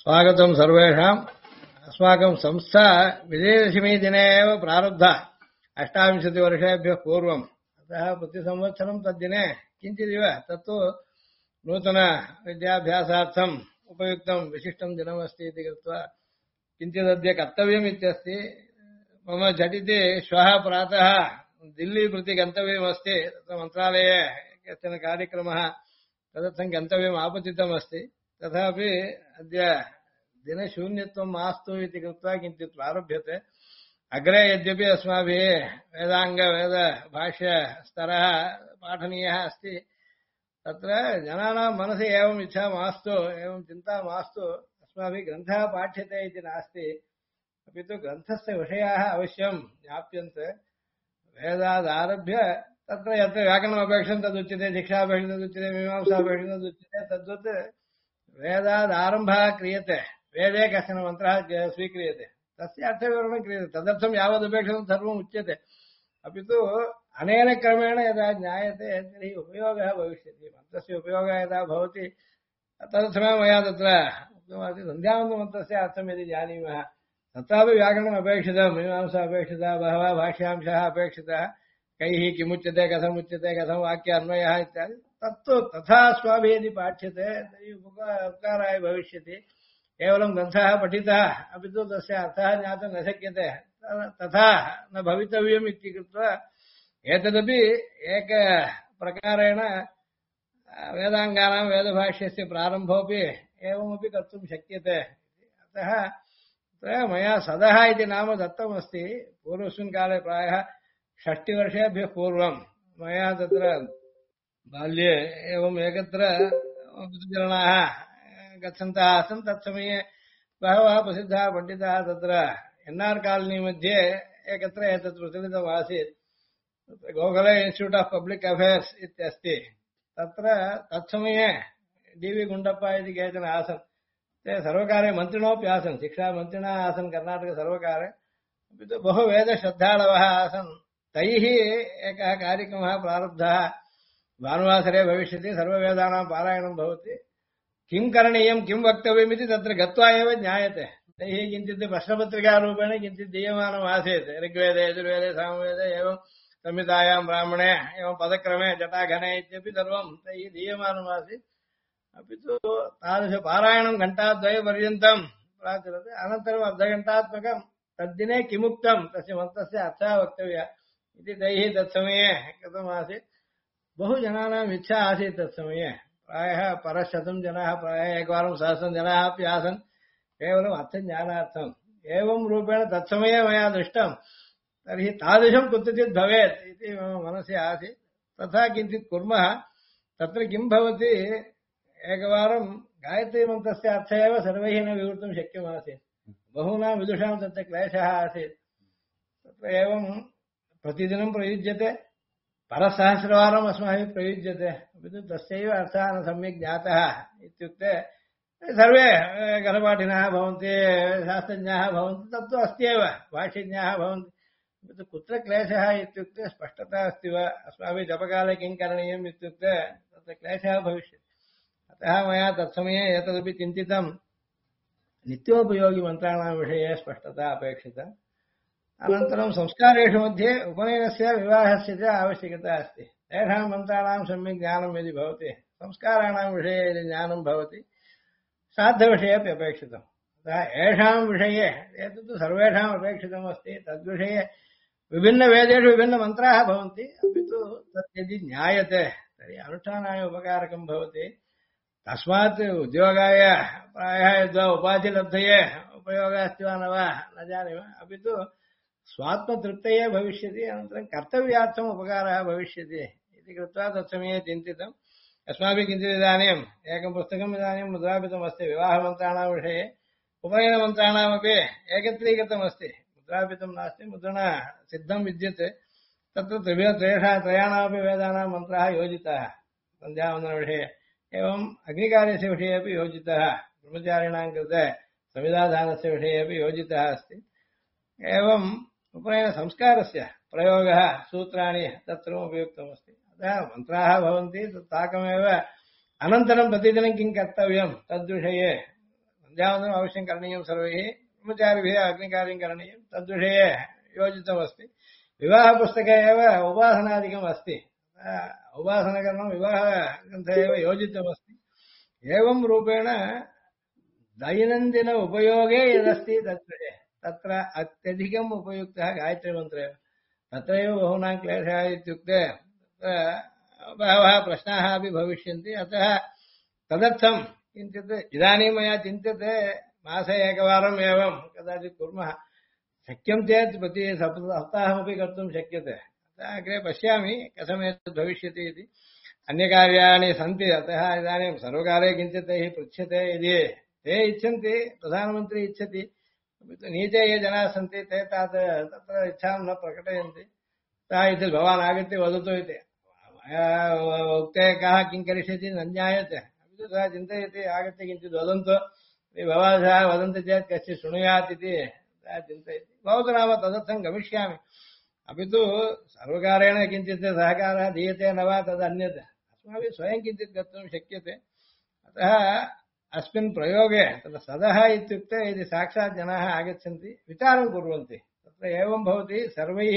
स्वागतं सर्वेषाम्। अस्माकं संस्था विजयदशमी दिने एव प्रारब्धा 28 वर्षेभ्यः पूर्वम्। अतः प्रतिसंवत्सरं तद्दिने किञ्चिदिव तत्तु नूतन विद्याभ्यासार्थम् उपयुक्तं विशिष्टं दिनमस्ति इति कृत्वा किञ्चिदद्य कर्तव्यम् इत्यस्ति। मम झटिति श्वः प्रातः दिल्ली प्रति गन्तव्यमस्ति। तत्र मन्त्रालये कश्चन कार्यक्रमः तदर्थं गन्तव्यम् आपतितमस्ति। तथापि अद्य दिनशून्यत्वं मास्तु इति कृत्वा किञ्चित् प्रारभ्यते। अग्रे यद्यपि अस्माभिः वेदाङ्गवेदभाष्यस्तरः पाठनीयः अस्ति, तत्र जनानां मनसि एवम् इच्छा मास्तु, एवं चिन्ता मास्तु, अस्माभिः ग्रन्थः पाठ्यते इति नास्ति, अपि तु ग्रन्थस्य विषयाः अवश्यं ज्ञाप्यन्ते। वेदादारभ्य तत्र यत्र व्याकरणमपेक्षं तदुच्यते, शिक्षापेक्षं तदुच्यते, मीमांसापेक्षं तदुच्यते, तद्वत् वेदादारम्भः क्रियते। वेदे कश्चन मन्त्रः स्वीक्रियते, तस्य अर्थविवरणं क्रियते, तदर्थं यावदपेक्षितं सर्वम् उच्यते। अपि तु अनेन क्रमेण यदा ज्ञायते तर्हि उपयोगः भविष्यति। मन्त्रस्य उपयोगः यदा भवति तदर्थमेव मया तत्र उक्तमासीत्। सन्ध्यावन्दनमन्त्रस्य अर्थं यदि जानीमः तत्रापि व्याकरणम् अपेक्षितं, मीमांसा अपेक्षिता, बहवः भाष्यांशः अपेक्षितः, कैः किमुच्यते, कथमुच्यते, कथं वाक्यान्वयः इत्यादि। तत्तु तथा अस्माभिः यदि पाठ्यते तर्हि उपकाराय भविष्यति। केवलं ग्रन्थः पठितः अपि तु तस्य अर्थः ज्ञातुं न शक्यते, तथा न भवितव्यम् इति कृत्वा एतदपि एकप्रकारेण वेदाङ्गानां वेदभाष्यस्य प्रारम्भोऽपि एवमपि कर्तुं शक्यते। अतः मया सदः इति नाम दत्तमस्ति। पूर्वस्मिन् काले प्रायः 60 वर्षेभ्यः पूर्वं मया तत्र बाल्ये एवम् एकत्र जनाः गच्छन्तः आसन्। तत्समये बहवः प्रसिद्धाः पण्डिताः तत्र एन्आर् कालनी मध्ये एकत्र एतत् प्रचलितमासीत्। तत्र Gokhale institute of public affairs इत्यस्ति। तत्र तत्समये डि.वि. गुण्डप्पा इति केचन आसन्। ते सर्वकारे मन्त्रिणोऽपि आसन्, शिक्षामन्त्रिणः आसन् कर्णाटकसर्वकारे। अपि तु बहु वेदश्रद्धाळवः आसन्। तैः एकः कार्यक्रमः प्रारब्धः। भानुवासरे भविष्यति, सर्ववेदानां पारायणं भवति, किं करणीयं, किं वक्तव्यमिति तत्र गत्वा एव ज्ञायते। तैः किञ्चित् प्रश्नपत्रिकारूपेण किञ्चित् दीयमानम् आसीत्। ऋग्वेदे, यजुर्वेदे, सामवेदे, एवं संहितायां ब्राह्मणे, एवं पदक्रमे जटाघने इत्यपि सर्वं तैः दीयमानम् आसीत्। अपि तु तादृशपारायणं घण्टाद्वयपर्यन्तं प्राचलति। अनन्तरम् अर्धघण्टात्मकं तद्दिने किमुक्तं तस्य मन्त्रस्य अर्थः वक्तव्यः इति तैः तत्समये कृतमासीत्। बहु जनानाम् इच्छा आसीत् तत्समये। प्रायः परशतं जनाः, प्रायः एकवारं 1000 जनाः अपि आसन्, केवलम् अर्थज्ञानार्थम्। एवं रूपेण तत्समये मया दृष्टं। तर्हि तादृशं कुत्रचित् भवेत् इति मम मनसि आसीत्। तथा किञ्चित् कुर्मः। तत्र किं भवति, एकवारं गायत्रीमन्त्रस्य अर्थः एव सर्वैः न विवृतुं शक्यमासीत्। बहूनां विदुषां तत्र क्लेशः आसीत्। तत्र एवं प्रतिदिनं प्रयुज्यते, परसहस्रवारम् अस्माभिः प्रयुज्यते, अपि तु तस्यैव अर्थः न सम्यक् ज्ञातः। इत्युक्ते सर्वे गणपाठिनः भवन्ति, शास्त्रज्ञाः भवन्ति, तत्तु अस्त्येव, भाष्यज्ञाः भवन्ति। कुत्र क्लेशः इत्युक्ते स्पष्टता अस्ति वा, अस्माभिः जपकाले किं करणीयम् इत्युक्ते तत्र क्लेशः भविष्यति। अतः मया तत्समये एतदपि चिन्तितं। नित्योपयोगिमन्त्राणां विषये स्पष्टता अपेक्षिता। अनन्तरं संस्कारेषु मध्ये उपनयनस्य विवाहस्य च आवश्यकता अस्ति। तेषां मन्त्राणां सम्यक् ज्ञानं यदि भवति, संस्काराणां विषये यदि ज्ञानं भवति, श्राद्धविषये अपि अपेक्षितम्। अतः येषां विषये, एतत्तु सर्वेषाम् अपेक्षितमस्ति, तद्विषये विभिन्नवेदेषु विभिन्नमन्त्राः भवन्ति। अपि तु तत् यदि ज्ञायते तर्हि अनुष्ठानाय उपकारकं भवति। तस्मात् उद्योगाय प्रायः यद्वा उपाधिलब्धये उपयोगः अस्ति वा न वा न जानीमः, अपि तु स्वात्मतृप्तये भविष्यति, अनन्तरं कर्तव्यार्थम् उपकारः भविष्यति इति कृत्वा तत्समये चिन्तितम्। अस्माभिः किञ्चित् इदानीम् एकं पुस्तकम् इदानीं मुद्रापितमस्ति विवाहमन्त्राणां विषये। उपनयनमन्त्राणामपि एकत्रीकृतमस्ति, मुद्रापितं नास्ति, मुद्रण सिद्धं विद्यते। तत्र त्रयाणामपि वेदानां मन्त्राः योजिताः सन्ध्यावन्दनविषये। एवम् अग्निकार्यस्य विषये अपि योजितः, ब्रह्मचारिणां कृते संविदाधानस्य विषये अपि योजितः अस्ति। एवम् उपनयनसंस्कारस्य प्रयोगः, सूत्राणि तत्र उपयुक्तमस्ति। अतः मन्त्राः भवन्ति, तत् साकमेव अनन्तरं प्रतिदिनं किं कर्तव्यं तद्विषये सन्ध्यावन्दनम् अवश्यं करणीयं सर्वैः ब्रह्मचारिभिः अग्निकार्यं करणीयं तद्विषये योजितमस्ति विवाहपुस्तके एव उपासनादिकम् अस्ति उपासनकरणं विवाहग्रन्थे एव योजितमस्ति एवं रूपेण दैनन्दिन उपयोगे यदस्ति तद्विषये तत्र अत्यधिकम् उपयुक्तः गायत्रीमन्त्रः एव तत्रैव बहूनां क्लेशः इत्युक्ते बहवः प्रश्नाः अपि भविष्यन्ति अतः तदर्थं किञ्चित् इदानीं मया चिन्त्यते मासे एकवारम् एवं कदाचित् कुर्मः शक्यं चेत् प्रति सप्ताहमपि कर्तुं शक्यते अतः अग्रे पश्यामि कथमेतद् भविष्यति इति अन्यकार्याणि सन्ति अतः इदानीं सर्वकारे किञ्चित् तैः पृच्छ्यते यदि ते इच्छन्ति प्रधानमन्त्री इच्छति नीचे ये जनाः सन्ति ते तत्र इच्छां न प्रकटयन्ति सः इति भवान् आगत्य वदतु इति मया उक्ते कः किं करिष्यति न ज्ञायते अपि तु सः चिन्तयति आगत्य किञ्चित् वदन्तु भवान् सः वदन्ति चेत् कश्चित् शृणुयात् इति सः चिन्तयति भवतु नाम तदर्थं गमिष्यामि अपि तु सर्वकारेण किञ्चित् सहकारः दीयते न वा तदन्यत् अस्माभिः स्वयं किञ्चित् कर्तुं शक्यते अतः अस्मिन् प्रयोगे तत्र सदः इत्युक्ते यदि साक्षात् जनाः आगच्छन्ति विचारं कुर्वन्ति तत्र एवं भवति सर्वैः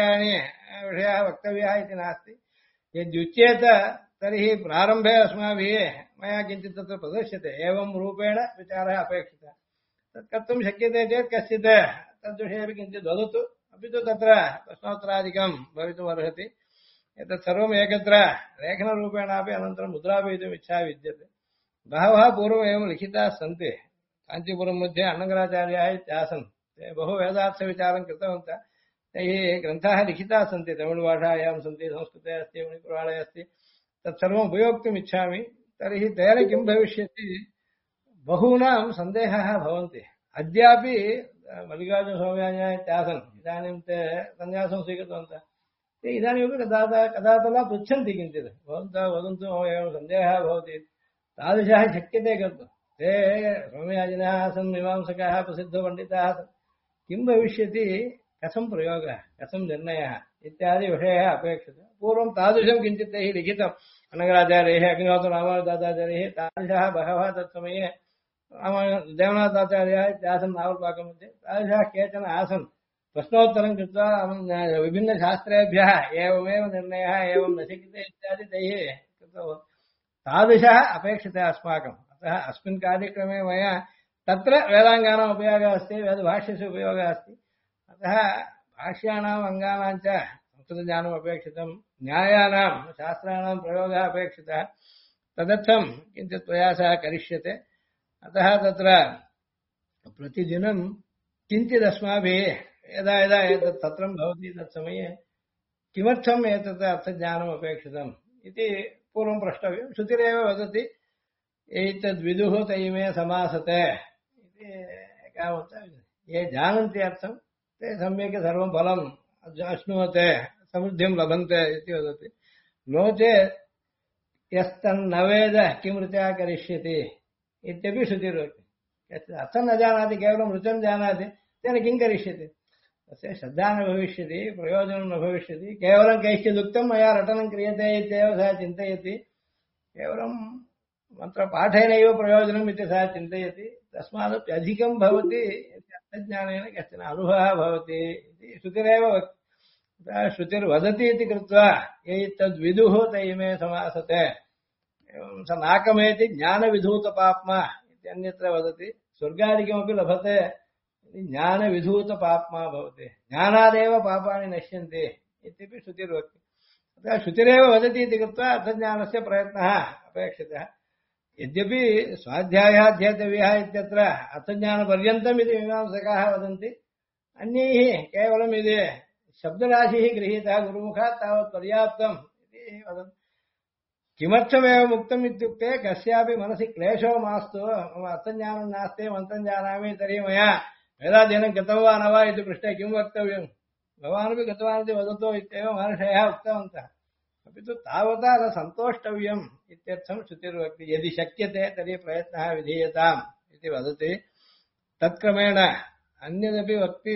विषयाः वक्तव्याः इति नास्ति यद्युच्येत तर्हि प्रारम्भे अस्माभिः मया किञ्चित् तत्र प्रदर्श्यते एवं रूपेण विचारः अपेक्षितः तत् कर्तुं शक्यते चेत् कश्चित् तद्विषये अपि किञ्चित् वदतु अपि तु तत्र प्रश्नोत्तरादिकं भवितुमर्हति एतत् सर्वम् एकत्र लेखनरूपेणापि अनन्तरं मुद्रापयितुम् इच्छा विद्यते बहवः पूर्वम् एवं लिखिताः सन्ति काञ्चीपुरं मध्ये अण्णगराचार्याः इत्यासन् ते बहु वेदार्थविचारं कृतवन्तः तैः ग्रन्थाः लिखिताः सन्ति तमिळुभाषायां सन्ति संस्कृते अस्ति मणिपुराणे अस्ति तत्सर्वम् उपयोक्तुम् इच्छामि तर्हि तेन किं भविष्यति बहूनां सन्देहाः भवन्ति अद्यापि मल्लिकार्जुनस्वामियाः इत्यासन् इदानीं ते सन्न्यासं स्वीकृतवन्तः ते इदानीमपि कदाचित् पृच्छन्ति किञ्चित् भवन्तः वदन्तु मम एवं सन्देहः भवति तादृशः शक्यते कर्तुं ते स्वामियाजिनः आसन् मीमांसकाः प्रसिद्धपण्डिताः आसन् किं भविष्यति कथं प्रयोगः कथं निर्णयः इत्यादि विषयः अपेक्षते पूर्वं तादृशं किञ्चित् तैः लिखितम् अनगराचार्यैः अग्निहोत्ररामानुजाचार्यैः तादृशः बहवः तत्समये देवनाथाचार्याः इत्यासन् नावल्पाकमध्ये तादृशाः केचन आसन् प्रश्नोत्तरं कृत्वा विभिन्नशास्त्रेभ्यः एवमेव निर्णयः एवं न शक्यते इत्यादि तैः कृतवन्तः तादृशः अपेक्षते अस्माकम् अतः अस्मिन् कार्यक्रमे मया तत्र वेदाङ्गानाम् उपयोगः अस्ति वेदभाष्यस्य उपयोगः अस्ति अतः भाष्याणाम् अङ्गानां च संस्कृतज्ञानम् अपेक्षितं न्यायानां शास्त्राणां प्रयोगः अपेक्षितः तदर्थं किञ्चित् प्रयासः करिष्यते अतः तत्र प्रतिदिनं किञ्चित् अस्माभिः यदा यदा एतत् सत्रं भवति तत्समये किमर्थम् एतत् अर्थज्ञानम् अपेक्षितम् इति पूर्वं प्रष्टव्यं श्रुतिरेव वदति एतद्विदुः तैमे समासते इति एकः ये जानन्ति अर्थं ते सम्यक् सर्वं फलम् अश्नुवते समृद्धिं लभन्ते इति वदति नो चेत् यस्तन्न वेद किं ऋचा करिष्यति इत्यपि श्रुतिर्वक्ति अर्थं न जानाति केवलं ऋचं जानाति तेन किं करिष्यति तस्य श्रद्धा न भविष्यति प्रयोजनं न भविष्यति केवलं कैश्चिदुक्तं मया रटनं क्रियते इत्येव सः चिन्तयति केवलं मन्त्रपाठेनैव प्रयोजनम् इति सः चिन्तयति तस्मादपि अधिकं भवति अर्थज्ञानेन कश्चन अनुभवः भवति इति श्रुतिरेव श्रुतिर्वदति इति कृत्वा ये तद्विदुः तैमे समासते एवं स नाकमेति ज्ञानविधूतपाप्मा इत्यन्यत्र वदति स्वर्गादिकमपि लभते ज्ञानविधूतपाप्मा भवति ज्ञानादेव पापानि नश्यन्ति इत्यपि श्रुतिर्वक्ति अतः श्रुतिरेव वदति इति कृत्वा अर्थज्ञानस्य प्रयत्नः अपेक्षितः यद्यपि स्वाध्यायः अध्येतव्यः इत्यत्र अर्थज्ञानपर्यन्तम् इति मीमांसकाः वदन्ति अन्यैः केवलं यदि शब्दराशिः गृहीतः गुरुमुखात् तावत् पर्याप्तम् इति वदन्ति किमर्थमेव उक्तम् इत्युक्ते कस्यापि मनसि क्लेशो मास्तु मम अर्थज्ञानं नास्ति मन्त्रं जानामि तर्हि मया वेदाध्ययनं कृतं वा न वा इति पृष्टे किं वक्तव्यं भवानपि गतवान् इति वदतु इत्येव महर्षयः उक्तवन्तः अपि तु तावता न सन्तोष्टव्यम् इत्यर्थं श्रुतिर्वक्ति यदि शक्यते तर्हि प्रयत्नः विधीयताम् इति वदति तत्क्रमेण अन्यदपि वक्ति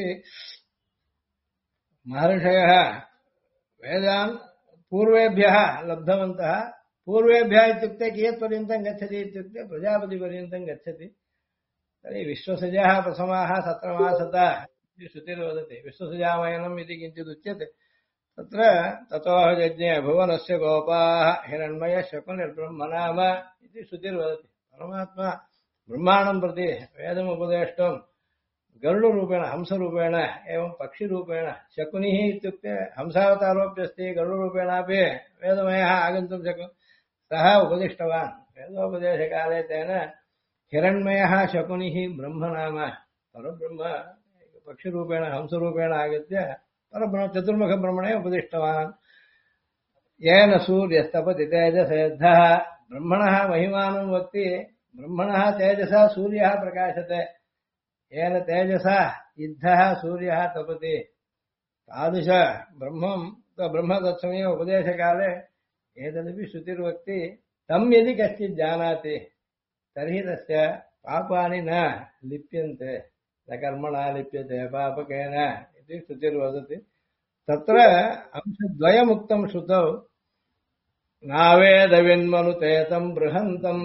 महर्षयः वेदान् पूर्वेभ्यः लब्धवन्तः पूर्वेभ्यः इत्युक्ते कियत्पर्यन्तं गच्छति इत्युक्ते प्रजापतिपर्यन्तं गच्छति तर्हि विश्वसजः प्रथमाः सत्रमासत इति श्रुतिर्वदति विश्वसजामयनम् इति किञ्चिदुच्यते तत्र ततो यज्ञे भुवनस्य गोपाः हिरण्मयः शकुनिर्ब्रह्म नाम इति श्रुतिर्वदति परमात्मा ब्रह्माण्डं प्रति वेदमुपदेष्टुं गरुडरूपेण हंसरूपेण एवं पक्षिरूपेण शकुनिः इत्युक्ते हंसावतारोऽप्यस्ति गरुडरूपेणापि वेदमयः आगन्तुं सः उपदिष्टवान् वेदोपदेशकाले तेन हिरण्मयः शकुनिः ब्रह्म नाम परब्रह्म पक्षिरूपेण हंसरूपेण आगत्य परब्रह्म चतुर्मुखब्रह्मणे उपदिष्टवान् येन सूर्यस्तपति तेजसेद्धः ब्रह्मणः महिमानं वक्ति ब्रह्मणः तेजसा सूर्यः प्रकाशते येन तेजसा इद्धः सूर्यः तपति तादृश ब्रह्म तत्समये उपदेशकाले एतदपि श्रुतिर्वक्ति तं यदि कश्चित् जानाति तर्हि तस्य पापानि न लिप्यन्ते न कर्मणा लिप्यते पापकेन इति श्रुतिर्वदति तत्र अंशद्वयमुक्तं श्रुतौ नावेदविन्मनुते तं बृहन्तं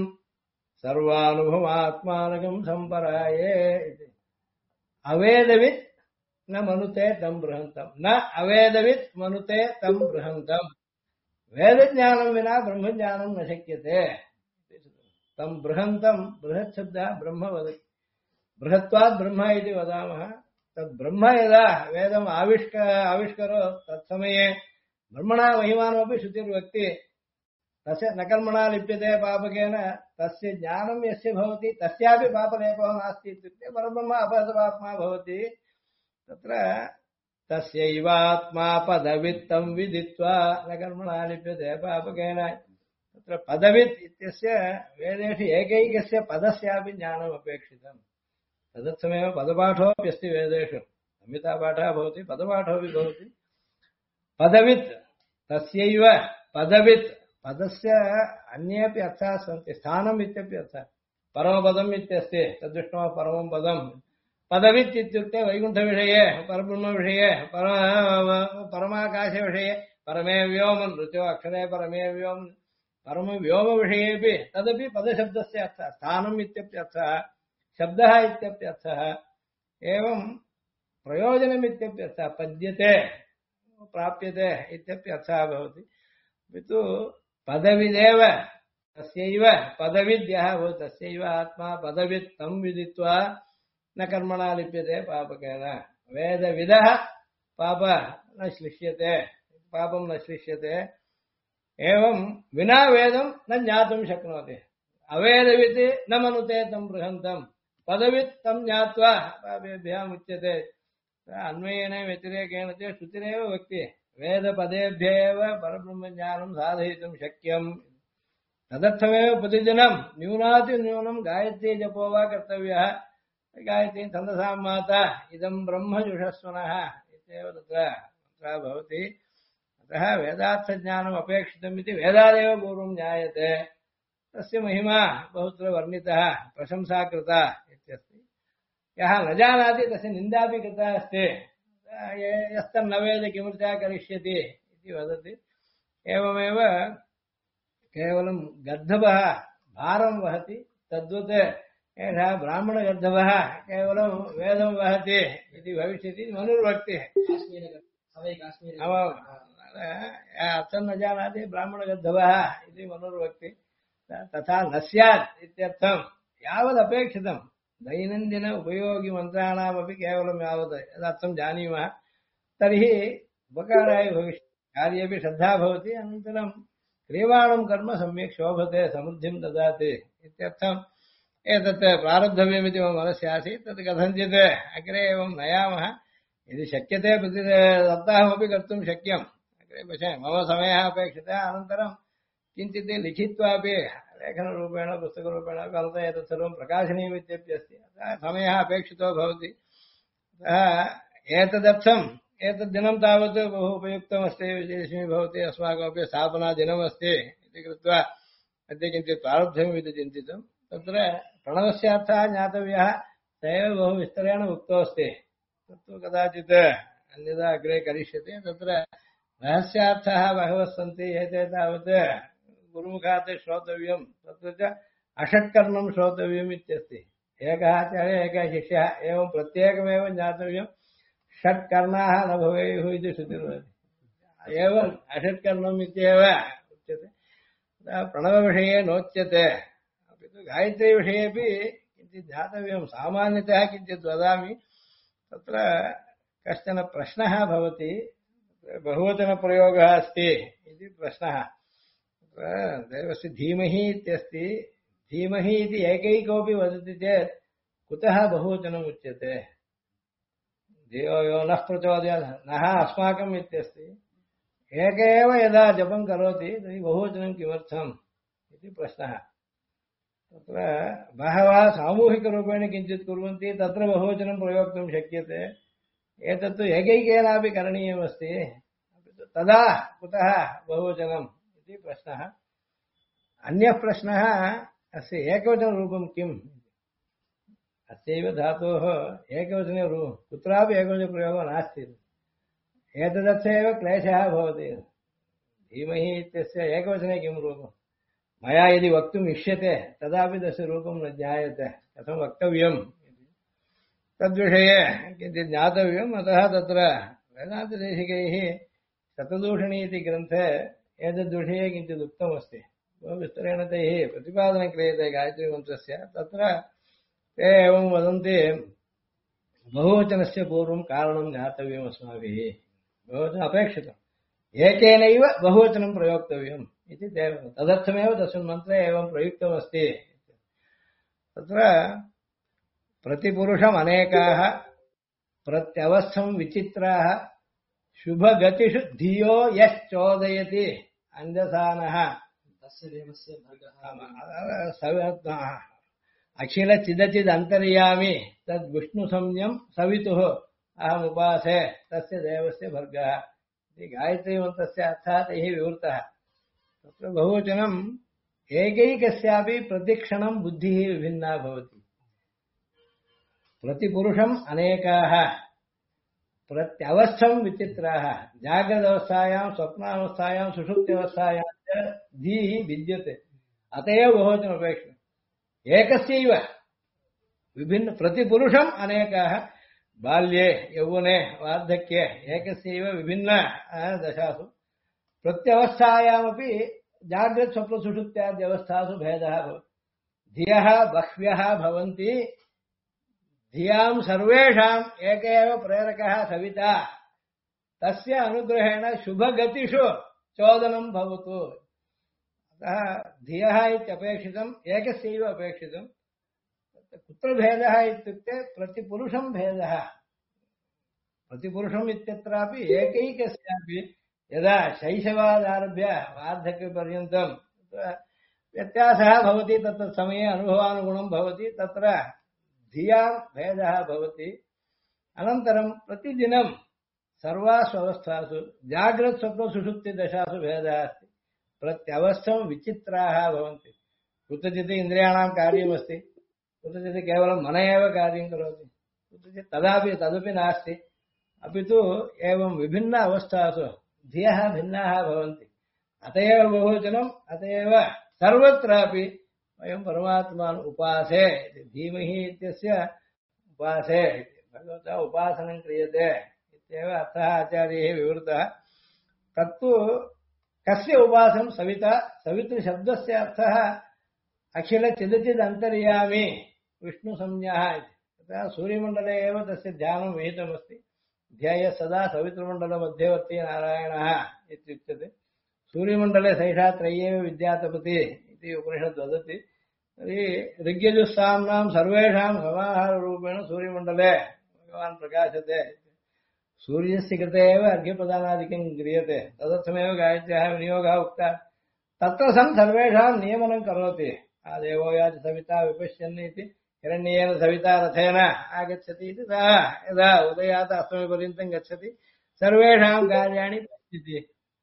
सर्वानुभवात्मानकं सम्पराये इति अवेदवित् न मनुते तं बृहन्तं न अवेदवित् मनुते तं बृहन्तं वेदज्ञानं विना ब्रह्मज्ञानं न शक्यते तं बृहन्तं बृहत् शब्दः ब्रह्म वदति बृहत्वात् ब्रह्म इति वदामः तद् ब्रह्म यदा वेदम् आविष्करो तत्समये ब्रह्मणा महिमानमपि श्रुतिर्वक्ति तस्य न कर्मणा लिप्यते पापकेन तस्य ज्ञानं यस्य भवति तस्यापि पापलेपः नास्ति इत्युक्ते परब्रह्म अपरमात्मा भवति तत्र तस्यैवात्मा पदवित्तं विदित्वा न कर्मणा लिप्यते पापकेन तत्र पदवित् इत्यस्य वेदेषु एकैकस्य पदस्यापि ज्ञानम् अपेक्षितम् तदर्थमेव पदपाठोऽप्यस्ति वेदेषु संहितापाठः भवति पदपाठोऽपि भवति पदवित् तस्यैव पदवित् पदस्य अन्येऽपि अर्थाः सन्ति स्थानम् इत्यपि अर्थः परमपदम् इत्यस्ति तद्विष्णोः परमं पदम् पदवित् इत्युक्ते वैकुण्ठविषये परब्रह्मविषये परमाकाशविषये परमे व्योमन् ऋचो अक्षरे परमे व्योमन् परमव्योमविषयेऽपि तदपि पदशब्दस्य अर्थः स्थानम् इत्यप्यर्थः शब्दः इत्यप्यर्थः एवं प्रयोजनमित्यप्यर्थः पद्यते प्राप्यते इत्यप्यर्थः भवति किन्तु पदविदेव तस्यैव पदविद्यः भवति तस्यैव आत्मा पदवित् तं विदित्वा न कर्मणा लिप्यते पापकेन वेदविदः पाप न श्लिष्यते पापं न श्लिष्यते एवं विना वेदं न ज्ञातुं शक्नोति अवेदवित् न मनुते तं बृहन्तं पदवित् तं ज्ञात्वा पापेभ्यः मुच्यते अन्वयेन व्यतिरेकेण च श्रुतिरेव वक्ति वेदपदेभ्य एव परब्रह्मज्ञानं साधयितुं शक्यम् तदर्थमेव प्रतिदिनं न्यूनातिन्यूनं गायत्री जपो वा कर्तव्यः गायत्रीं छन्दसां माता इदं ब्रह्म जुषस्वनः इत्येव तत्र भवति अतः वेदार्थज्ञानम् अपेक्षितम् इति वेदादेव पूर्वं ज्ञायते तस्य महिमा बहुत्र वर्णितः प्रशंसा कृता इत्यस्ति यः न जानाति तस्य निन्दापि कृता अस्ति यस्तन्न वेद किमृता करिष्यति इति वदति एवमेव केवलं गर्दभः भारं वहति तद्वत् एषः ब्राह्मणगर्दभः केवलं वेदं वहति इति भविष्यति मनुर्वक्तिः अर्थं न जानाति ब्राह्मणगर्दभः इति मनुर्वक्ति तथा न स्यात् इत्यर्थं यावदपेक्षितं दैनन्दिन उपयोगिमन्त्राणामपि केवलं यावत् यदर्थं जानीमः तर्हि उपकाराय भविष्यति कार्येपि श्रद्धा भवति अनन्तरं क्रियमाणं कर्म सम्यक् शोभते समृद्धिं ददाति इत्यर्थम् एतत् प्रारब्धव्यमिति मम मनसि आसीत् तत् कथञ्चित् अग्रे एवं नयामः यदि शक्यते प्रति सप्ताहमपि कर्तुं शक्यम् अग्रे पश्यामि मम समयः अपेक्षितः अनन्तरं किञ्चित् लिखित्वापि लेखनरूपेण पुस्तकरूपेण अनन्तरं एतत् सर्वं प्रकाशनीयमित्यप्यस्ति अतः समयः अपेक्षितो भवति अतः एतदर्थम् एतद्दिनं तावत् बहु उपयुक्तमस्ति विजयदशमी भवति अस्माकमपि स्थापनादिनमस्ति इति कृत्वा अद्य किञ्चित् प्रारब्धमिति चिन्तितं तत्र प्रणवस्य अर्थः ज्ञातव्यः स एव बहु विस्तरेण उक्तोऽस्ति तत्तु कदाचित् अन्यथा अग्रे करिष्यते तत्र रहस्यार्थः बहवः सन्ति एते तावत् गुरुमुखात् श्रोतव्यं तत्र च अषट्कर्णं श्रोतव्यम् इत्यस्ति एकः आचार्यः एकः शिष्यः एवं प्रत्येकमेव ज्ञातव्यं षट्कर्णाः न भवेयुः इति श्रुतिर्वदति एवम् अषट्कर्णम् इत्येव उच्यते प्रणवविषये नोच्यते अपि तु गायत्रीविषयेपि किञ्चित् ज्ञातव्यं सामान्यतः किञ्चित् वदामि तत्र कश्चन प्रश्नः भवति बहुवचनप्रयोगः अस्ति इति प्रश्नः देवस्य धीमहि इत्यस्ति धीमहि इति एकैकोऽपि वदति चेत् कुतः बहुवचनम् उच्यते धियो यो नः प्रचोदयात् नः अस्माकम् इत्यस्ति एक एव यदा जपं करोति तर्हि बहुवचनं किमर्थम् इति प्रश्नः तत्र बहवः सामूहिकरूपेण किञ्चित् कुर्वन्ति तत्र बहुवचनं प्रयोक्तुं शक्यते एतत्तु एकैकेनापि करणीयमस्ति तदा कुतः बहुवचनम् इति प्रश्नः अन्यः प्रश्नः अस्य एकवचनरूपं किम् अस्यैव धातोः एकवचने कुत्रापि एकवचनप्रयोगो नास्ति एतदर्थ एव क्लेशः भवति धीमहि इत्यस्य एकवचने किं रूपं मया यदि वक्तुम् इष्यते तदापि तस्य रूपं न ज्ञायते कथं वक्तव्यम् तद्विषये किञ्चित् ज्ञातव्यम् अतः तत्र वेदान्तदेशिकैः शतदूषणी इति ग्रन्थे एतद्विषये किञ्चित् उक्तमस्ति बहु विस्तरेण तैः प्रतिपादनं क्रियते गायत्रीमन्त्रस्य तत्र ते एवं वदन्ति बहुवचनस्य पूर्वं कारणं ज्ञातव्यम् अस्माभिः बहुवचनम् अपेक्षितम् एकेनैव बहुवचनं प्रयोक्तव्यम् इति तदर्थमेव तस्मिन् मन्त्रे एवं प्रयुक्तमस्ति तत्र प्रतिपुरुषम् अनेकाः प्रत्यवस्थं विचित्राः शुभगतिषु धियो यश्चोदयति अन्धसानः तस्य देवस्य भर्गः अखिल चिदचिदन्तर्यामि तद् विष्णुसंज्ञं सवितुः अहमुपासे तस्य देवस्य भर्गः इति गायत्रीमन्त्रस्य अर्थः तैः विवृतः तत्र बहुवचनम् एकैकस्यापि प्रतिक्षणं बुद्धिः विभिन्ना भवति प्रतिपुरुषम् अनेकाः प्रत्यवस्थं विचित्राः जाग्रदवस्थायां स्वप्नावस्थायां सुषुप्त्यवस्थायां च धीः विद्यते अत एव बहुवचनमपेक्षितम् एकस्यैव विभिन्न प्रतिपुरुषम् अनेकाः बाल्ये यौवने वार्धक्ये एकस्यैव विभिन्न दशासु प्रत्यवस्थायामपि जाग्रत् स्वप्नसुषुप्त्याद्यवस्थासु भेदः भवति धियः बह्व्यः भवन्ति धियां सर्वेषाम् एक एव प्रेरकः सविता तस्य अनुग्रहेण शुभगतिषु चोदनं भवतु अतः धियः इत्यपेक्षितम् एकस्यैव अपेक्षितम् कुत्र भेदः इत्युक्ते प्रतिपुरुषं भेदः प्रतिपुरुषम् इत्यत्रापि एकैकस्यापि यदा शैशवादारभ्य वार्धक्यपर्यन्तं व्यत्यासः भवति तत्र समये अनुभवानुगुणं भवति तत्र धियां भेदः भवति अनन्तरं प्रतिदिनं सर्वासु अवस्थासु जाग्रत् स्वप्नसुषुप्तिदशासु भेदः अस्ति प्रत्यवस्थं विचित्राः भवन्ति कुत्रचित् इन्द्रियाणां कार्यमस्ति कुत्रचित् केवलं मन एव कार्यं करोति कुत्रचित् तदपि नास्ति अपि तु एवं विभिन्न अवस्थासु धियः भिन्नाः भवन्ति अत एव बहुवचनम् अत एव सर्वत्रापि वयं परमात्मान् उपासे धीमहि इत्यस्य उपासे भगवतः उपासनं क्रियते इत्येव अर्थः आचार्यैः विवृतः तत्तु कस्य उपासनं सविता सवितृशब्दस्य अर्थः अखिल चिदचिदन्तर्यामि विष्णुसंज्ञः इति तथा सूर्यमण्डले एव तस्य ध्यानं विहितमस्ति ध्याय सदा सवितृमण्डलमध्यवर्ती नारायणः इत्युच्यते सूर्यमण्डले सैषा त्रय्येव विद्यातपति इति उपनिषद् वदति तर्हि ऋग्यजुस्साम्नां सर्वेषां समाहाररूपेण सूर्यमण्डले भगवान् प्रकाशते सूर्यस्य कृते एव अर्घ्यप्रदानादिकं क्रियते तदर्थमेव गायत्र्याः विनियोगः उक्तः तत्र सन् सर्वेषां नियमनं करोति आदेवो याति सविता विपश्यन् इति हिरण्येन सविता रथेन आगच्छति इति सः यदा उदयात् अस्तमयपर्यन्तं गच्छति सर्वेषां कार्याणि पश्यति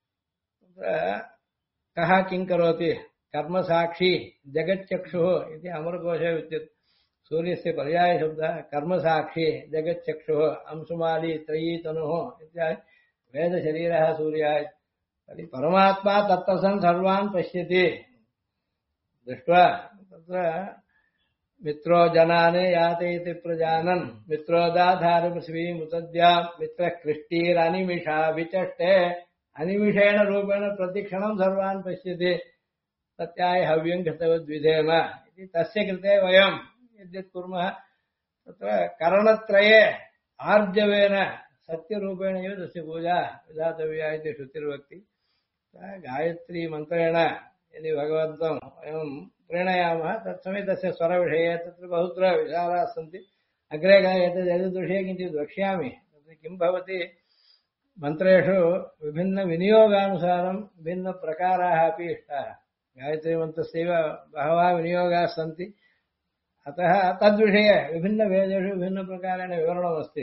कः किं करोति कर्मसाक्षी जगच्चक्षुः इति अमरकोशे उच्यते सूर्यस्य पर्यायशब्दः कर्मसाक्षी जगच्चक्षुः अंशुमाली त्रयी तनुः इत्यादि वेदशरीरः सूर्यः तर्हि परमात्मा तत्र सन् सर्वान् पश्यति दृष्ट्वा तत्र मित्रो जनाने याते इति प्रजानन् मित्रोदाधार पृथ्वी मुतद्या मित्र कृष्टिरनिमिषा विचष्टे अनिमिषेण रूपेण प्रतिक्षणं सर्वान् पश्यति तत्याय हव्यं कृतवद्विधेन इति तस्य कृते वयं यद्यत् कुर्मः तत्र करणत्रये आर्जवेन सत्यरूपेण एव तस्य पूजा विधातव्या इति श्रुतिर्वक्ति गायत्री मन्त्रेण यदि भगवन्तं वयं प्रीणयामः तत्समये तस्य स्वरविषये तत्र बहुत्र विचाराः सन्ति अग्रे एतद्विषये किञ्चित् वक्ष्यामि तत्र किं भवति मन्त्रेषु विभिन्नविनियोगानुसारं भिन्नप्रकाराः अपि इष्टाः गायत्रीमन्त्रस्यैव बहवः विनियोगाः सन्ति अतः तद्विषये विभिन्नवेदेषु विभिन्नप्रकारेण विवरणमस्ति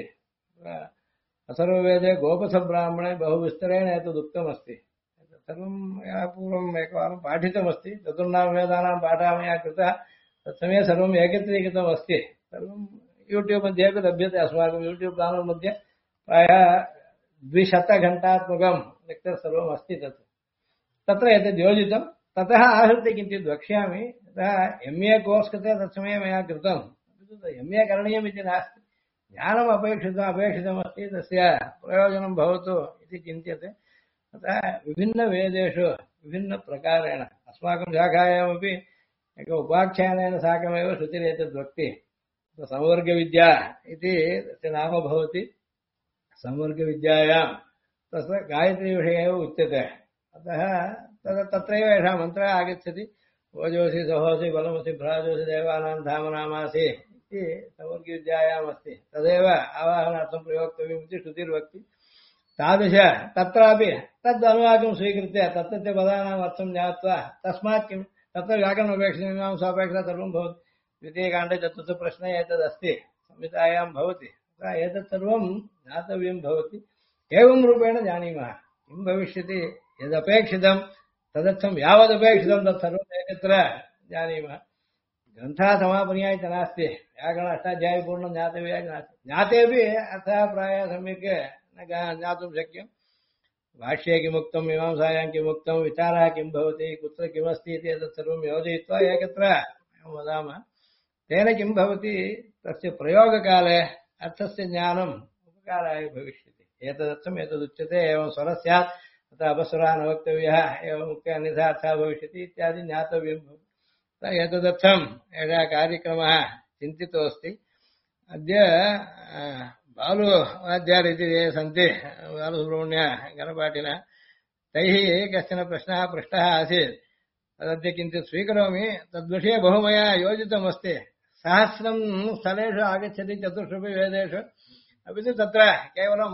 अथर्ववेदे गोपथब्राह्मणे बहुविस्तरेण एतदुक्तमस्ति सर्वं पूर्वम् एकवारं पाठितमस्ति चतुर्णां वेदानां पाठः मया कृतः तत्समये सर्वम् एकत्रीकृतमस्ति सर्वं यूट्यूब् मध्ये अपि लभ्यते अस्माकं यूट्यूब् चानल् मध्ये प्रायः 200 घण्टात्मकं लेक्चर् सर्वम् अस्ति तत्र एतद् योजितं ततः आहृत्य किञ्चित् वक्ष्यामि यतः MA कोर्स् कृते तत्समये मया कृतं MA करणीयम् इति नास्ति ज्ञानम् अपेक्षितमस्ति तस्य प्रयोजनं भवतु इति चिन्त्यते अतः विभिन्नवेदेषु विभिन्नप्रकारेण अस्माकं शाखायामपि एक उपाख्यानेन साकमेव श्रुतिरेतद्वक्ति संवर्गविद्या इति तस्य नाम भवति संवर्गविद्यायां तस्य गायत्रीविषये एव उच्यते अतः तत्रैव एषः मन्त्रः आगच्छति ओजोसि सहोसि बलमसि भ्राजोसि देवानां धामनामासि इति संवर्गविद्यायाम् अस्ति तदेव आवाहनार्थं प्रयोक्तव्यम् इति श्रुतिर्वक्ति तादृश तत्रापि तदनुवादं स्वीकृत्य तत्रत्य पदानाम् अर्थं ज्ञात्वा तस्मात् किं तत्र व्याकरणोपेक्षितं मीमांसापेक्षा सर्वं भवति द्वितीयकाण्डे चतुर्थ प्रश्ने एतदस्ति संहितायां भवति एतत् सर्वं ज्ञातव्यं भवति एवं रूपेण जानीमः किं भविष्यति यदपेक्षितं तदर्थं यावदपेक्षितं तत्सर्वम् एकत्र जानीमः ग्रन्थः समापनीयः इति नास्ति व्याकरण अष्टाध्यायीपूर्णं ज्ञातव्यः नास्ति ज्ञातेपि अर्थः प्रायः सम्यक् न ज्ञातुं शक्यं भाष्ये किमुक्तं मीमांसायां किमुक्तं विचारः किं भवति कुत्र किमस्ति इति एतत् सर्वं योजयित्वा एकत्र वदामः तेन किं भवति तस्य प्रयोगकाले अर्थस्य ज्ञानम् उपकाराय भविष्यति एतदर्थम् एतदुच्यते एवं स्वरः स्यात् तथा अपस्वरः न वक्तव्यः एवम् उक्ते अन्यथा अर्थः भविष्यति इत्यादि ज्ञातव्यं भवति एतदर्थम् एषः कार्यक्रमः चिन्तितोऽस्ति अद्य बालु वाद्यार् इति ये सन्ति बालसुब्रह्मण्य गणपाठिनः तैः कश्चन प्रश्नः पृष्टः आसीत् तदद्य किञ्चित् स्वीकरोमि तद्विषये बहु मया योजितमस्ति 1000 स्थलेषु आगच्छति चतुर्ष्वपि वेदेषु अपि तु तत्र केवलं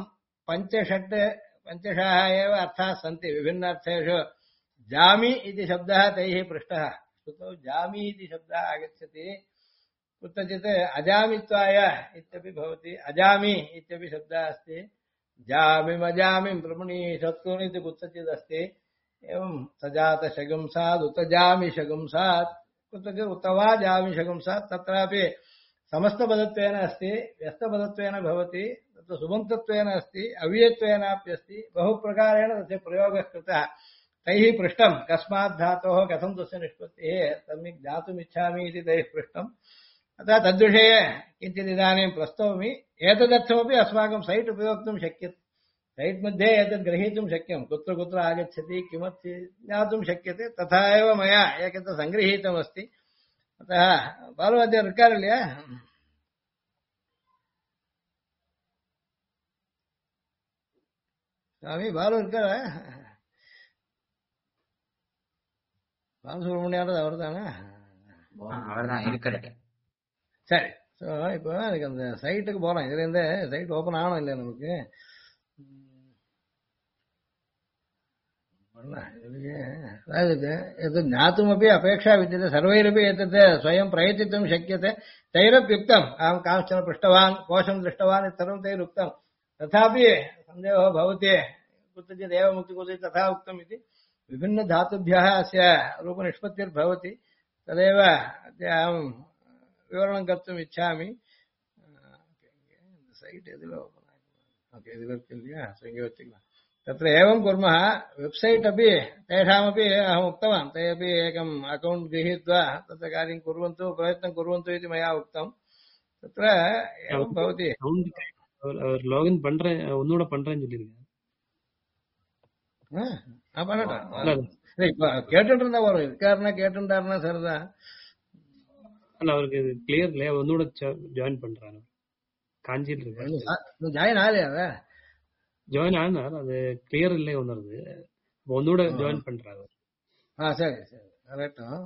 पञ्चषः एव अर्थाः सन्ति विभिन्नार्थेषु जामि इति शब्दः तैः पृष्टः श्रुतौ जामि इति शब्दः आगच्छति कुत्रचित् अजामित्वाय इत्यपि भवति अजामि इत्यपि शब्दः अस्ति जामिमजामिं प्रमुनीषत्तून् इति कुत्रचित् अस्ति एवं सजातशगुंसात् उतजामिशगुंसात् कुत्रचित् उतवा जामिशगुंसात् तत्रापि समस्तपदत्वेन अस्ति व्यस्तपदत्वेन भवति तत्र सुबन्तत्वेन अस्ति अव्ययत्वेनाप्यस्ति बहुप्रकारेण तस्य प्रयोगः कृतः तैः पृष्टं कस्मात् धातोः कथं तस्य निष्पत्तिः सम्यक् ज्ञातुमिच्छामि इति तैः पृष्टम् अतः तद्विषये किञ्चित् इदानीं प्रस्तौमि एतदर्थमपि अस्माकं सैट् उपयोक्तुं शक्यते सैट् मध्ये एतद् ग्रहीतुं शक्यं कुत्र कुत्र आगच्छति किमस्ति ज्ञातुं शक्यते तथा एव मया एकत्र सङ्गृहीतमस्ति अतः बालवाद्य ऋकारल्य स्वामी बालु ऋकार பாலசுப்ரமணியானது அவர் தானே அவர் தான் இருக்கிற சரி ஸோ இப்போ அதுக்கு அந்த சைட்டுக்கு போகலாம் இதுலேருந்து சைட் ஓப்பன் ஆகணும் இல்லை நமக்கு एतत् ज्ञातुमपि अपेक्षा विद्यते सर्वैरपि एतत् स्वयं प्रयतितुं शक्यते तैरप्युक्तम् अहं कांश्चन पृष्टवान् कोशं दृष्टवान् सर्वं तैरुक्तं तथापि सन्देहो भवति कुत्रचित् एवमुक्ति कुत्रचित् तथा उक्तम् इति विभिन्नधातुभ्यः अस्य रूपनिष्पत्तिर्भवति तदेव अद्य अहं विवरणं कर्तुम् इच्छामि सैट् यदिलो ओके तत्र एवं कुर्मः वेब्सैट् अपि तेषामपि अहम् उक्तवान् ते अपि एकम् अकौण्ट् गृहीत्वा तत्र कार्यं कुर्वन्तु प्रयत्नं कुर्वन्तु इति मया उक्तं तत्र एवं भवति அவர் லாகின் பண்றேன் ஒன்னோட பண்றேன்னு சொல்லிருக்காரு. பண்ணட்டும் கேட்டுட்டு இருந்தா வரும் இருக்காருன்னா கேட்டுட்டாருன்னா சரிதான். அல்ல அவருக்கு கிளியர் இல்லையா ஒன்னோட ஜாயின் பண்றாரு காஞ்சியில் இருக்கு ஜாயின் ஆகலையா ஜாயின் ஆனார் அது கிளியர் இல்லை ஒன்னுறது ஒன்னோட ஜாயின் பண்றாரு. சரி சரி கரெக்டும்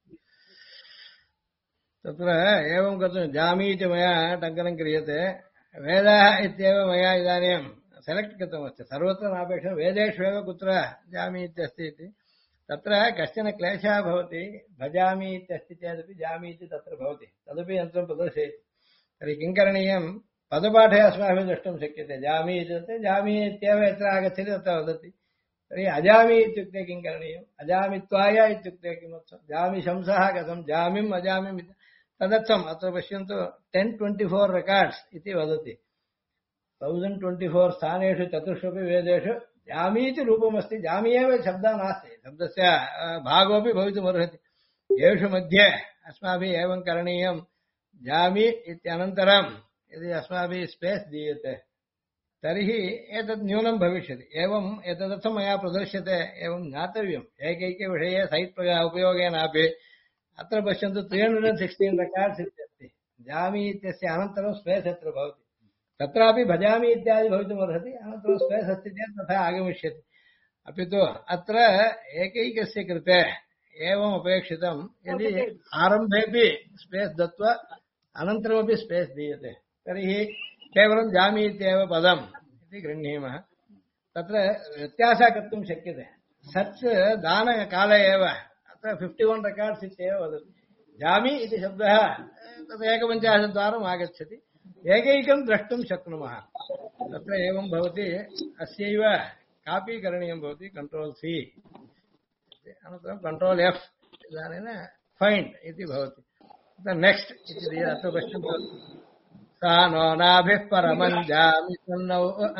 तत्र एवं कर्तुं जामी इति मया टङ्कनं क्रियते वेदाः इत्येव मया इदानीं सेलेक्ट् कृतमस्ति सर्वत्र नापेक्षितं वेदेष्वेव कुत्र जामी इत्यस्ति इति तत्र कश्चन क्लेशः भवति भजामि इत्यस्ति चेदपि जामी इति तत्र भवति तदपि यन्त्रं प्रदर्शयति तर्हि किं करणीयं पदपाठे अस्माभिः द्रष्टुं शक्यते जामी इत्युक्ते जामी इत्येव यत्र आगच्छति तत्र वदति तर्हि अजामि इत्युक्ते किं करणीयम् अजामित्वाय इत्युक्ते किमर्थं जामि शंसः कथं जामिम् अजामिम् तदर्थम् अत्र पश्यन्तु 1024 रेकार्ड्स् इति वदति 1024 स्थानेषु चतुर्ष्वपि वेदेषु जामी इति रूपमस्ति जामी एव शब्दः नास्ति शब्दस्य भागोऽपि भवितुमर्हति येषु मध्ये अस्माभिः एवं करणीयं जामी इत्यनन्तरं यदि अस्माभिः स्पेस् दीयते तर्हि एतत् न्यूनं भविष्यति एवम् एतदर्थं मया प्रदर्श्यते एवं ज्ञातव्यम् एकैके विषये सैट् उपयोगेनापि अत्र पश्यन्तु 316 रेकार्ड्स् इत्यस्ति जामी इत्यस्य अनन्तरं स्पेस् यत्र भवति तत्रापि भजामि इत्यादि भवितुमर्हति अनन्तरं स्पेस् अस्ति चेत् तथा आगमिष्यति अपि तु अत्र एकैकस्य कृते एवम् अपेक्षितं यदि आरम्भेपि स्पेस् दत्वा अनन्तरमपि स्पेस् दीयते तर्हि केवलं जामि इत्येव पदम् इति गृह्णीमः तत्र व्यत्यासः कर्तुं शक्यते सच् दानकाले एव अत्र 51 रेकार्ड्स् इत्येव वदति जामि इति शब्दः तत्र 51द्वारम् आगच्छति एकैकं द्रष्टुं शक्नुमः तत्र एवं भवति अस्यैव कापी करणीयं भवति कंट्रोल C अनन्तरं कंट्रोल F इदानीं फैण्ड् इति भवति नेक्स्ट् इति अत्र पश्यन्तु सा नो नाभिः परमं जामि तन्नौ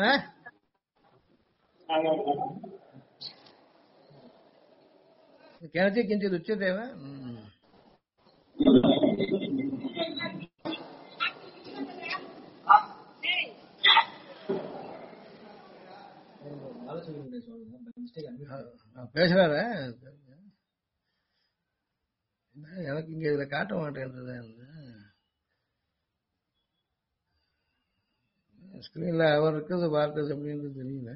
केनचित् किञ्चित् उच्यते वा பேசுறாரு எனக்கு இங்க இதுல காட்ட மாட்டேன்றது ஸ்கிரீன்ல அவர் இருக்கிறது பார்த்தது அப்படின்றது தெரியல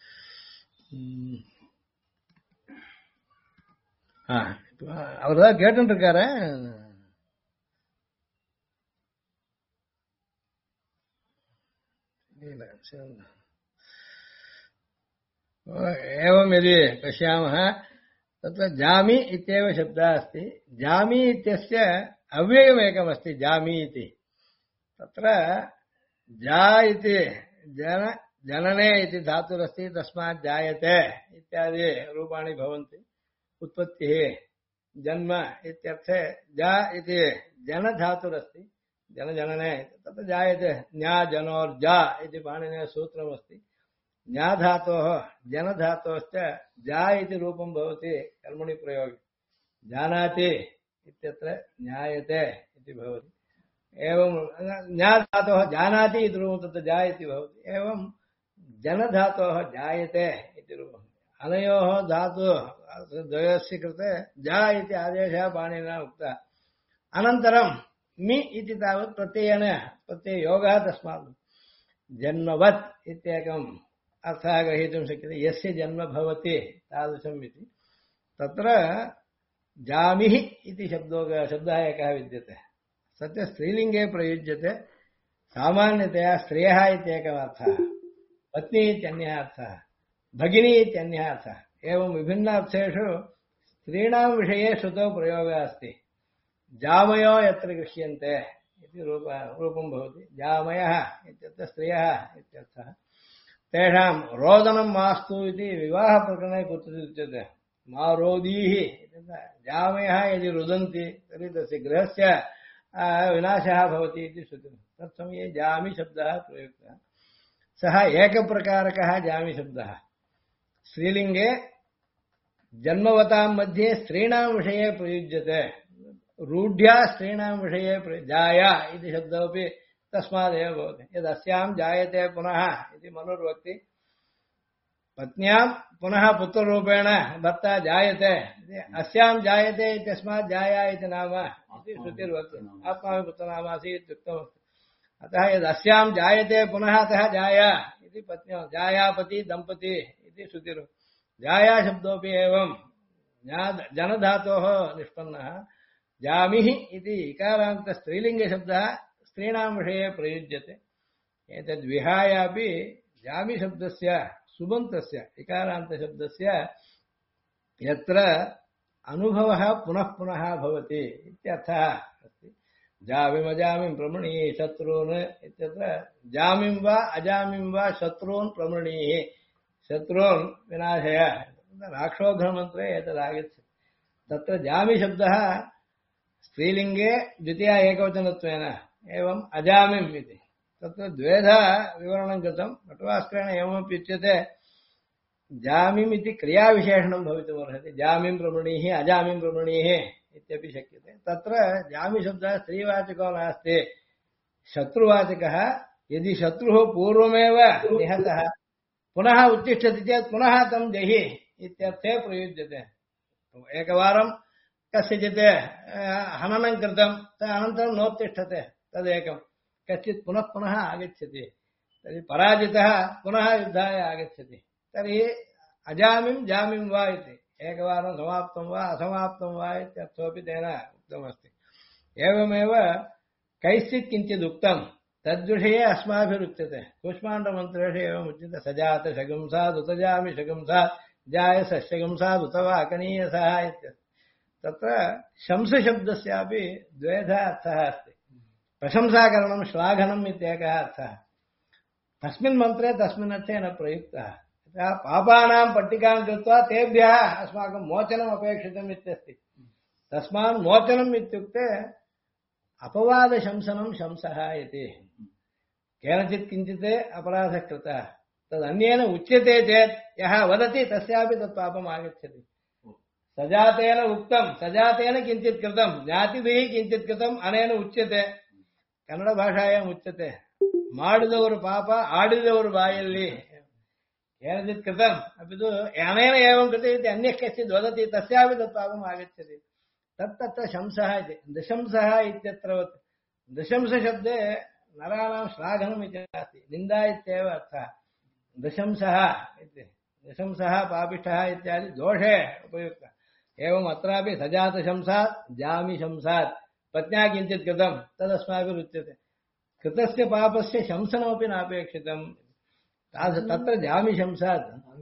அவர் தான் கேட்டு இருக்காரு एवं यदि पश्यामः तत्र जामि इत्येव शब्दः अस्ति जामि इत्यस्य अव्ययमेकमस्ति जामि इति तत्र जा इति जनने इति धातुरस्ति तस्मात् जायते इत्यादि रूपाणि भवन्ति उत्पत्तिः जन्म इत्यर्थे जा इति जनधातुरस्ति जनजनने तत्र जायते ज्ञा जनोर्जा इति पाणिनीयसूत्रमस्ति ज्ञाधातोः जनधातोश्च जा इति रूपं भवति कर्मणि प्रयोगे जानाति इत्यत्र ज्ञायते इति भवति एवं ज्ञाधातोः जानाति इति रूपं तत्र जा इति भवति एवं जनधातोः जायते इति रूपम् अनयोः धातु द्वयस्य कृते जा इति आदेशः पाणिनिना उक्तः अनन्तरं मि इति तावत् प्रत्ययेन प्रत्यययोगः तस्मात् जन्मवत् इत्येकम् अर्थः ग्रहीतुं शक्यते यस्य जन्म भवति तादृशम् इति तत्र जामिः इति शब्दः एकः विद्यते सत्य स्त्रीलिङ्गे प्रयुज्यते सामान्यतया स्त्रियः इत्येकः अर्थः पत्नी इत्यन्यः अर्थः भगिनी इत्यन्यः अर्थः एवं विभिन्न अर्थेषु स्त्रीणां विषये श्रुतौ प्रयोगः अस्ति जामयो यत्र गृह्यन्ते इति रूपं भवति जामयः इत्यत्र स्त्रियः इत्यर्थः तेषां रोदनं मास्तु इति विवाहप्रकरणे कुत्रचित् उच्यते मा रोदीः जामयः यदि रुदन्ति तर्हि तस्य गृहस्य विनाशः भवति इति श्रुतं तत्समये जामि शब्दः प्रयुक्तः सः एकप्रकारकः जामि शब्दः स्त्रीलिङ्गे जन्मवतां मध्ये स्त्रीणां विषये प्रयुज्यते रूढ्या स्त्रीणां विषये जाया इति शब्दोऽपि तस्मादेव भवति यदस्यां जायते पुनः इति मनुर्वक्ति पत्न्यां पुनः पुत्ररूपेण भर्ता जायते अस्यां जायते इत्यस्मात् जाया इति नाम इति श्रुतिर्वक्ति आत्मापि पुत्रनामासि इत्युक्तमस्ति अतः यदस्यां जायते पुनः अतः जाया इति पत्न्यौ जायापति दम्पति इति श्रुतिर्वक्ति जाया शब्दोऽपि एवं जनधातोः निष्पन्नः जामिः इति इकारान्त स्त्रीलिङ्गशब्दः स्त्रीणां विषये प्रयुज्यते एतद्विहायापि जामिशब्दस्य सुबन्तस्य इकारान्तशब्दस्य यत्र अनुभवः पुनः पुनः भवति इत्यर्थः अस्ति जामिमजामिं प्रमृणीः शत्रून् इत्यत्र जामिं वा अजामिं वा शत्रून् प्रमृणीः शत्रून् विनाशय राक्षोघ्नमन्त्रे एतदागच्छति तत्र जामिशब्दः स्त्रीलिङ्गे द्वितीया एकवचनत्वेन एवम् अजामिम् इति तत्र द्वेधा विवरणं कृतं पटवास्त्रेण एवमपि उच्यते जामिम् इति क्रियाविशेषणं भवितुमर्हति जामिं प्रमृणीः अजामिं प्रमृणीः इत्यपि शक्यते तत्र जामिशब्दः स्त्रीवाचको नास्ति शत्रुवाचकः यदि शत्रुः पूर्वमेव निहतः पुनः उत्तिष्ठति चेत् पुनः तं जहि इत्यर्थे प्रयुज्यते एकवारं कस्यचित् हननं कृतं अनन्तरं नोत्तिष्ठते तदेकं कश्चित् पुनः पुनः आगच्छति तर्हि पराजितः पुनः युद्धाय आगच्छति तर्हि अजामिं जामिं वा इति एकवारं समाप्तं वा असमाप्तं वा इत्यर्थोऽपि तेन उक्तमस्ति एवमेव कैश्चित् किञ्चित् उक्तं तद्विषये अस्माभिरुच्यते कूष्माण्डमन्त्रेषु एवम् उच्यते सजात शगंसात् उत जामि शगंसात् जायस शगंसात् उत वा अकनीयसः इत्यस्ति तत्र शंसशब्दस्यापि द्वेधा अर्थः अस्ति प्रशंसाकरणं श्लाघनम् इत्येकः अर्थः तस्मिन् मन्त्रे तस्मिन् अर्थे न प्रयुक्तः यतः पापानां पट्टिकां कृत्वा तेभ्यः अस्माकं मोचनम् अपेक्षितम् इत्यस्ति तस्मात् मोचनम् इत्युक्ते अपवादशंसनं शंसः इति केनचित् किञ्चित् अपराधः कृतः तदन्येन उच्यते चेत् यः वदति तस्यापि तत् पापम् आगच्छति सजातेन उक्तं सजातेन किञ्चित् कृतं ज्ञातिभिः किञ्चित् कृतम् अनेन उच्यते कन्नडभाषायाम् उच्यते ಮಾಡಿದವರು ಪಾಪ ಆಡಿದವರು ಬಾಯಲ್ಲಿ केनचित् कृतम् अपि तु अनेन एवं कृते इति अन्यः कश्चित् वदति तस्यापि तत् पापम् आगच्छति तत्तत्र शंसः इति दशंसः इत्यत्रवत् दशंसशब्दे नराणां श्लाघनम् इति नास्ति निन्दा इत्येव अर्थः दशंसः इति दशंसः पापिष्ठः इत्यादि दोषे उपयुक्तः एवम् अत्रापि सजातशंसात् जामिशंसात् पत्न्या किञ्चित् कृतं तदस्माभिरुच्यते कृतस्य पापस्य शंसनमपि नापेक्षितम् तत्र जामिशंसात्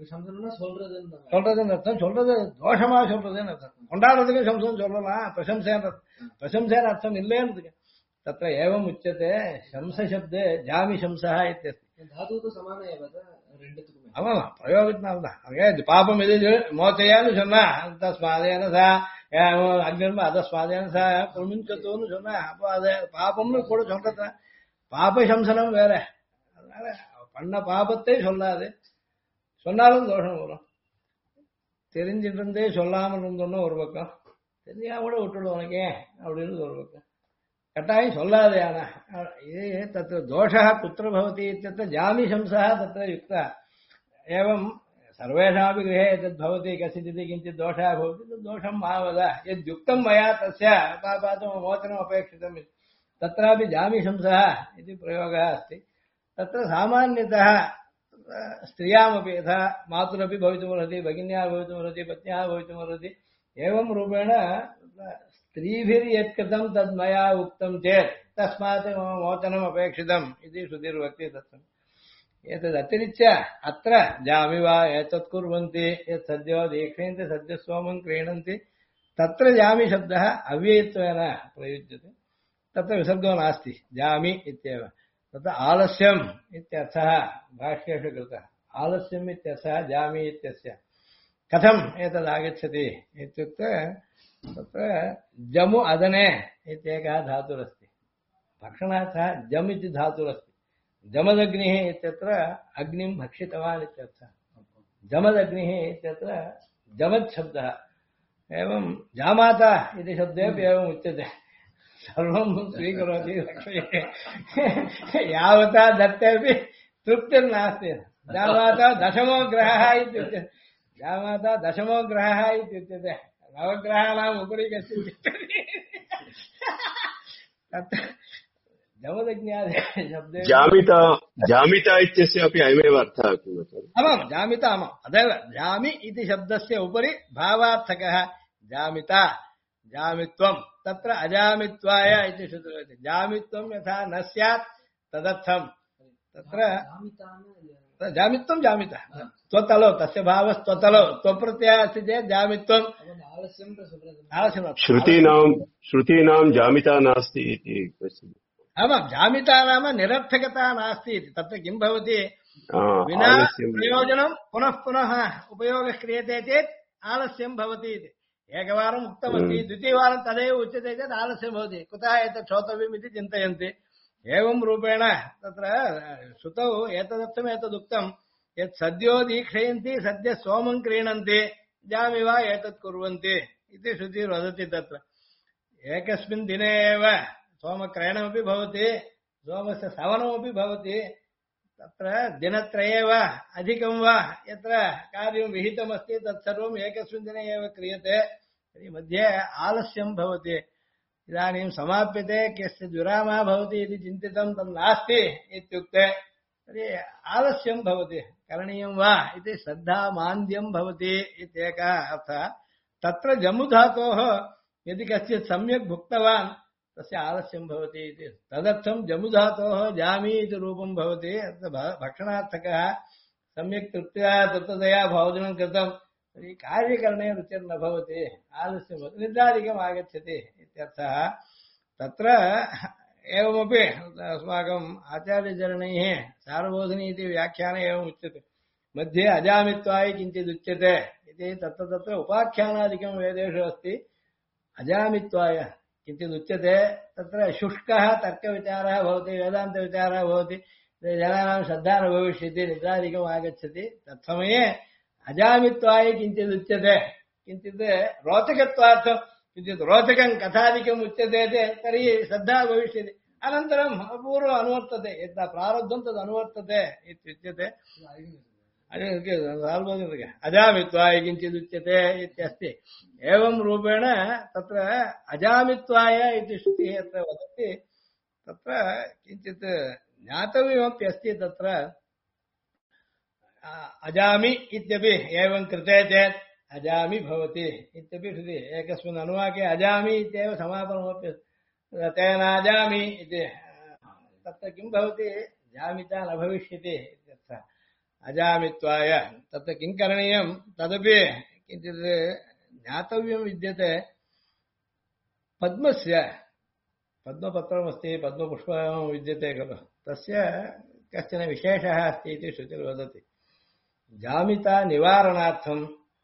சொல்றதுன்னு அர்த்தம் சொல்றது தோஷமா சொல்றதுன்னு அர்த்தம் கொண்டாடுறதுக்கு சம்சம் சொல்லலாம் பிரசம்சேன அர்த்தம் இல்லைன்னு तत्र एवम् उच्यते शंसशब्दे जामिशंसः इत्यस्ति धातुः तु समान एव ரெண்டுத்துக்குமே ஆமா பிரயோகித்தான் பாபம் இது மோச்சையான்னு சொன்னா தஸ்மாதேன சா அக்னிர்ம அதஸ்மாதேன சா பிரமிஞ்சத்துன்னு சொன்னா அப்போ அது பாபம்னு கூட சொல்றது பாபசம்சனம் வேற அதனால பண்ண பாபத்தை சொல்லாது சொன்னாலும் தோஷம் வரும் தெரிஞ்சிட்டு இருந்தே சொல்லாமல் இருந்தோன்னு ஒரு பக்கம் தெரியாம கூட விட்டுடும் உனக்கே அப்படின்னு ஒரு பக்கம் कटायं सोल्लादे आना ये तत्र दोषः कुत्र भवति इत्यत्र जामिशंसः तत्र युक्तः एवं सर्वेषामपि गृहे एतद् भवति कस्यचित् किञ्चित् दोषः भवति तद् दोषं मा वद यद्युक्तं मया तस्य पापात् मोचनम् अपेक्षितम् तत्रापि जामिशंसः इति प्रयोगः अस्ति तत्र सामान्यतः स्त्रियामपि यथा मातुरपि भवितुमर्हति भगिन्या भवितुमर्हति पत्न्याः भवितुमर्हति एवं रूपेण स्त्रीभिर्यत्कृतं तद् मया उक्तं चेत् तस्मात् मम मोचनम् अपेक्षितम् इति श्रुतिर्वक्ति तत्र एतदतिरिच्य अत्र जामि वा एतत् कुर्वन्ति यत् सद्यो दीक्षन्ति सद्यः सोमं क्रीणन्ति तत्र जामि शब्दः अव्ययत्वेन प्रयुज्यते तत्र विसर्गो नास्ति जामि इत्येव तत्र आलस्यम् इत्यर्थः भाष्येषु कृतः आलस्यम् इत्यर्थः जामि इत्यस्य कथम् एतदागच्छति इत्युक्ते तत्र जमु अदने इत्येकः धातुरस्ति भक्षणार्थः जम् इति धातुरस्ति जमदग्निः इत्यत्र अग्निं भक्षितवान् इत्यर्थः जमदग्निः इत्यत्र जमत् शब्दः एवं जामाता इति शब्देपि एवम् उच्यते सर्वं स्वीकरोति रक्षयति यावता दत्तेपि तृप्तिर्नास्ति जामाता दशमो ग्रहः इत्युच्यते जामाता दशमो ग्रहः इत्युच्यते नवग्रहाणाम् उपरि कश्चित् जमदग्न्यादि शब्दे जामिता इत्यस्यापि अयमेव अर्थः किम् आमां जामिता आमाम् अतएव जामि इति शब्दस्य उपरि भावार्थकः जामिता जामित्वं तत्र अजामित्वाय इति श्रुतिः जामित्वं यथा न स्यात् तदर्थं तत्र जामित्वं जामिता त्वतलो तस्य भावः त्वतलो त्वप्रत्ययः अस्ति चेत् जामित्वम् श्रुतीनां जामिता नास्ति इति पश्यति आमां जामिता नाम निरर्थकता नास्ति इति तत्र किं भवति विना प्रयोजनं पुनः पुनः उपयोगः क्रियते चेत् आलस्यं भवति इति एकवारम् उक्तमस्ति द्वितीयवारं तदेव उच्यते चेत् आलस्यं भवति कुतः एतत् श्रोतव्यम् इति चिन्तयन्ति एवं रूपेण तत्र श्रुतौ एतदर्थम् एतदुक्तं यत् सद्यो दीक्षयन्ति सद्य सोमं क्रीणन्ति जामि वा एतत् कुर्वन्ति इति श्रुतिर्वदति तत्र एकस्मिन् दिने एव सोमक्रयणमपि भवति सोमस्य सवनमपि भवति तत्र दिनत्रये वा अधिकं वा यत्र कार्यं विहितमस्ति तत्सर्वम् एकस्मिन् दिने एव क्रियते तर्हि मध्ये आलस्यं भवति इदानीं समाप्यते कस्य विरामः भवति इति चिन्तितं तन्नास्ति इत्युक्ते तर्हि आलस्यं भवति करणीयं वा इति श्रद्धामान्द्यं भवति इत्येकः अर्थः तत्र जमुधातोः यदि कश्चित् सम्यक् भुक्तवान् तस्य आलस्यं भवति इति तदर्थं जमुधातोः जामि इति रूपं भवति भक्षणार्थकः सम्यक् तृप्ततया भोजनं कृतं तर्हि कार्यकरणे रुचिर्न भवति आलस्यं भवति निद्रादिकम् आगच्छति इत्यर्थः तत्र एवमपि अस्माकम् आचार्यचरणैः सारबोधिनी इति व्याख्याने एवम् उच्यते मध्ये अजामित्वाय किञ्चिदुच्यते इति तत्र उपाख्यानादिकं वेदेषु अस्ति अजामित्वाय किञ्चिदुच्यते तत्र शुष्कः तर्कविचारः भवति वेदान्तविचारः भवति जनानां श्रद्धा न भविष्यति निद्रादिकम् आगच्छति तत्समये अजामित्वाय किञ्चिदुच्यते किञ्चित् रोचकत्वार्थं किञ्चित् रोचकं कथादिकम् उच्यते चेत् तर्हि श्रद्धा भविष्यति अनन्तरं पूर्वम् अनुवर्तते यत् प्रारब्धं तद् अनुवर्तते इत्युच्यते अजामित्वाय किञ्चिदुच्यते इत्यस्ति एवं रूपेण तत्र अजामित्वाय इति श्रुतिः यत्र वदति तत्र किञ्चित् ज्ञातव्यमप्यस्ति तत्र अजामि इत्यपि एवं कृते चेत् अजामि भवति इत्यपि श्रुतिः एकस्मिन् अनुवाके अजामि इत्येव समापनमपि तेन अजामि इति तत्र किं भवति जामिता न भविष्यति इत्यर्थः अजामित्वाय तत्र किं करणीयं तदपि किञ्चित् ज्ञातव्यं विद्यते पद्मस्य पद्मपत्रमस्ति पद्मपुष्पं विद्यते खलु तस्य कश्चन विशेषः अस्ति इति श्रुतिर्वदति जामिता निवारणार्थं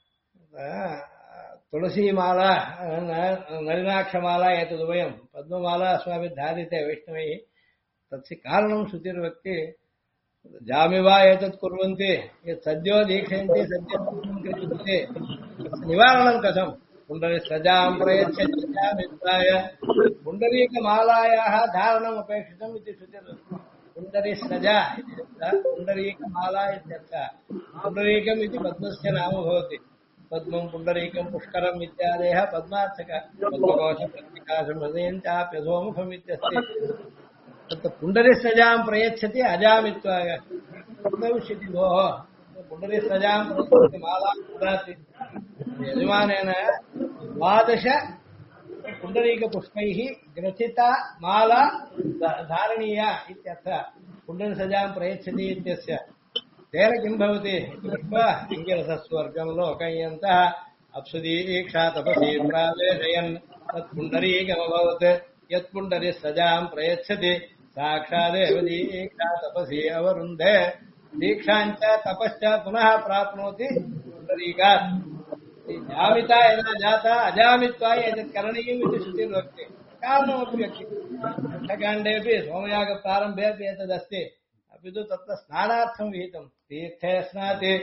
तुलसीमाला नलिनाक्षमाला एतदुभयं पद्ममाला अस्माभिः धार्यते वैष्णवैः तस्य कारणं श्रुतिर्वक्ति जामि वा एतत् कुर्वन्ति यत् सद्यो दीक्षयन्ति सद्यो क्रियन्ते निवारणं कथं पुण्डरीसृजां प्रयच्छति जामित्वाय पुण्डरीकमालायाः धारणम् अपेक्षितम् इति श्रुतिर्वक्ति पुण्डरीसृजा इति पुण्डरीकमाला इत्यर्थः पुण्डरीकम् इति पद्मस्य नाम भवति पद्मं पुण्डरीकं पुष्करम् इत्यादयः पद्मार्थकः पद्मकोशप्रतिकाशं हृदयं चाप्यधोमुखम् इत्यस्ति तत्र पुण्डरीसृजां प्रयच्छति अजामित्वाय भविष्यति भोः पुण्डरीसृजां प्रयच्छति मालां ददाति यजमानेन 12 पुण्डरीकपुष्पैः ग्रथिता माला धारणीया इत्यर्थः पुण्डरीसृजां प्रयच्छति इत्यस्य तेन किं भवति इङ्गिरसस्वर्गं लोकयन्तः अप्सुदीक्षा तपसि प्रावेशयन् तत्पुण्डरीकमभवत् यत्पुण्डरीसृजां प्रयच्छति साक्षादेव दीक्षा तपसि अवरुन्धे दीक्षाञ्च तपश्च पुनः प्राप्नोति पुण्डरीकात् जामिता यदा जाता अजामित्वाय एतत् करणीयम् इति श्रुतिर्वक्ति कारणमपि खण्डकाण्डेपि सोमयागप्रारम्भेपि एतदस्ति अपि तु तत्र स्नानार्थं विहितं तीर्थे स्नाति